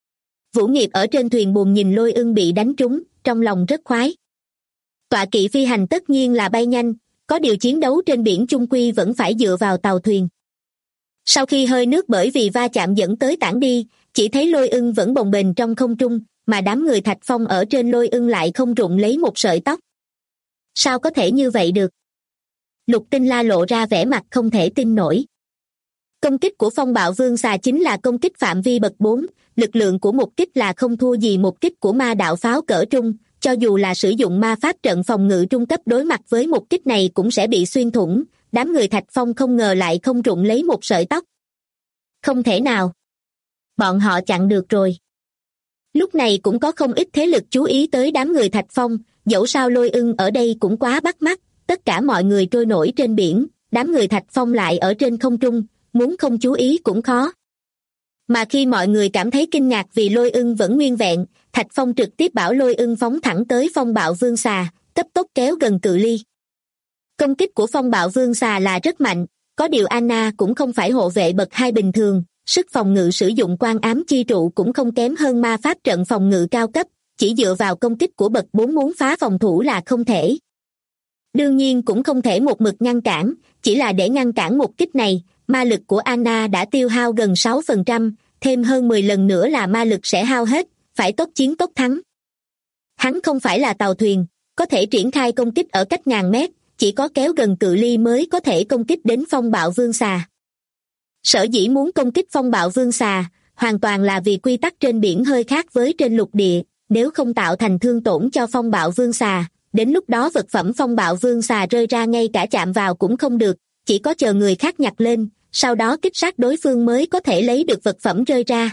Vũ Nghiệp ở trên thuyền buồm nhìn Lôi Ưng bị đánh trúng, trong lòng rất khoái. Tọa kỵ phi hành tất nhiên là bay nhanh, có điều chiến đấu trên biển chung quy vẫn phải dựa vào tàu thuyền. Sau khi hơi nước bởi vì va chạm dẫn tới tản đi, chỉ thấy Lôi Ưng vẫn bồng bềnh trong không trung, mà đám người Thạch Phong ở trên Lôi Ưng lại không rụng lấy một sợi tóc. Sao có thể như vậy được? Lục Tinh La lộ ra vẻ mặt không thể tin nổi. Công kích của phong bạo vương xà chính là công kích phạm vi bậc 4, lực lượng của một kích là không thua gì một kích của ma đạo pháo cỡ trung, cho dù là sử dụng ma pháp trận phòng ngự trung cấp đối mặt với một kích này cũng sẽ bị xuyên thủng, đám người Thạch Phong không ngờ lại không rụng lấy một sợi tóc. Không thể nào. Bọn họ chặn được rồi. Lúc này cũng có không ít thế lực chú ý tới đám người Thạch Phong, dẫu sao Lôi Ưng ở đây cũng quá bắt mắt, tất cả mọi người trôi nổi trên biển, đám người Thạch Phong lại ở trên không trung, muốn không chú ý cũng khó. Mà khi mọi người cảm thấy kinh ngạc vì Lôi Ưng vẫn nguyên vẹn, Thạch Phong trực tiếp bảo Lôi Ưng phóng thẳng tới phong bạo vương xà, cấp tốc kéo gần cự ly. Công kích của phong bạo vương xà là rất mạnh, có điều Anna cũng không phải hộ vệ bậc 2 bình thường, sức phòng ngự sử dụng quan ám chi trụ cũng không kém hơn ma pháp trận phòng ngự cao cấp, chỉ dựa vào công kích của bậc 4 muốn phá phòng thủ là không thể. Đương nhiên cũng không thể một mực ngăn cản, chỉ là để ngăn cản một kích này, ma lực của Anna đã tiêu hao gần 6%, thêm hơn 10 lần nữa là ma lực sẽ hao hết, phải tốc chiến tốc thắng. Hắn không phải là tàu thuyền, có thể triển khai công kích ở cách ngàn mét, chỉ có kéo gần cự ly mới có thể công kích đến phong bạo vương xà. Sở dĩ muốn công kích phong bạo vương xà, hoàn toàn là vì quy tắc trên biển hơi khác với trên lục địa, nếu không tạo thành thương tổn cho phong bạo vương xà, đến lúc đó vật phẩm phong bạo vương xà rơi ra ngay cả chạm vào cũng không được, chỉ có chờ người khác nhặt lên, sau đó kích sát đối phương mới có thể lấy được vật phẩm rơi ra.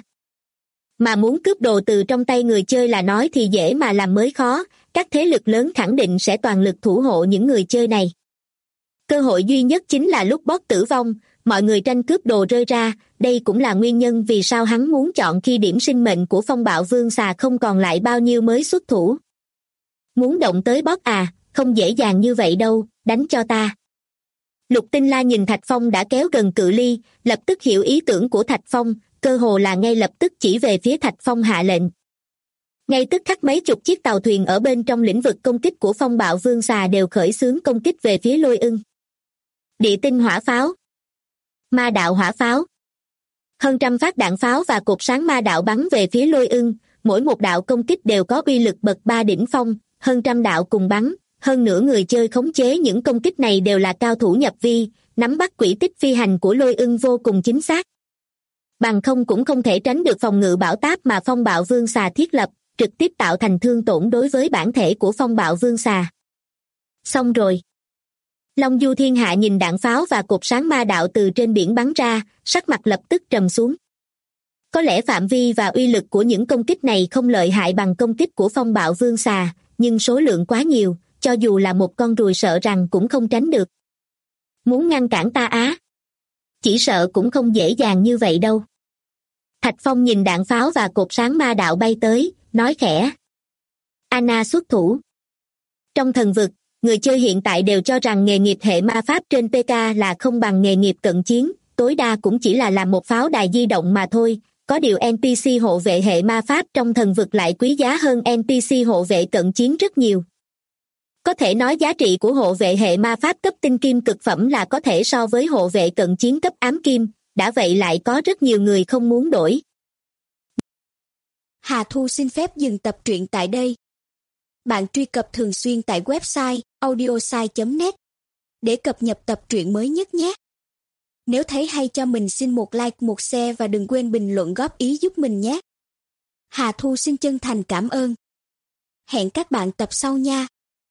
Mà muốn cướp đồ từ trong tay người chơi là nói thì dễ mà làm mới khó, các thế lực lớn khẳng định sẽ toàn lực thủ hộ những người chơi này. Cơ hội duy nhất chính là lúc boss tử vong, mọi người tranh cướp đồ rơi ra, đây cũng là nguyên nhân vì sao hắn muốn chọn khi điểm sinh mệnh của phong bạo vương xà không còn lại bao nhiêu mới xuất thủ. Muốn động tới boss à, không dễ dàng như vậy đâu, đánh cho ta. Lục Tinh La nhìn Thạch Phong đã kéo gần cự ly, lập tức hiểu ý tưởng của Thạch Phong, cơ hồ là ngay lập tức chỉ về phía Thạch Phong hạ lệnh. Ngay tức khắc mấy chục chiếc tàu thuyền ở bên trong lĩnh vực công kích của phong bạo vương xà đều khởi xướng công kích về phía Lôi Ưng. Địa tinh hỏa pháo, ma đạo hỏa pháo. Hơn trăm phát đạn pháo và cột sáng ma đạo bắn về phía Lôi Ưng, mỗi một đạo công kích đều có uy lực bậc 3 đỉnh phong, hơn trăm đạo cùng bắn, hơn nữa người chơi khống chế những công kích này đều là cao thủ nhập vi, nắm bắt quỹ tích phi hành của Lôi Ưng vô cùng chính xác. Bằng không cũng không thể tránh được phòng ngự bão táp mà phong bạo vương xà thiết lập, trực tiếp tạo thành thương tổn đối với bản thể của phong bạo vương xà. Xong rồi. Long Du Thiên Hạ nhìn đạn pháo và cột sáng ma đạo từ trên biển bắn ra, sắc mặt lập tức trầm xuống. Có lẽ phạm vi và uy lực của những công kích này không lợi hại bằng công kích của phong bạo vương xà, nhưng số lượng quá nhiều, cho dù là một con ruồi sợ rằng cũng không tránh được. Muốn ngăn cản ta á? Chỉ sợ cũng không dễ dàng như vậy đâu. Thạch Phong nhìn đạn pháo và cột sáng ma đạo bay tới, nói khẽ. Anna xuất thủ. Trong thần vực, người chơi hiện tại đều cho rằng nghề nghiệp hệ ma pháp trên PK là không bằng nghề nghiệp cận chiến, tối đa cũng chỉ là làm một pháo đài di động mà thôi, có điều NPC hộ vệ hệ ma pháp trong thần vực lại quý giá hơn NPC hộ vệ cận chiến rất nhiều. Có thể nói giá trị của hộ vệ hệ ma pháp cấp tinh kim cực phẩm là có thể so với hộ vệ cận chiến cấp ám kim, đã vậy lại có rất nhiều người không muốn đổi. Hà Thu xin phép dừng tập truyện tại đây. Bạn truy cập thường xuyên tại website audiosai.net để cập nhật tập truyện mới nhất nhé. Nếu thấy hay cho mình xin một like, một share và đừng quên bình luận góp ý giúp mình nhé. Hà Thu xin chân thành cảm ơn. Hẹn các bạn tập sau nha.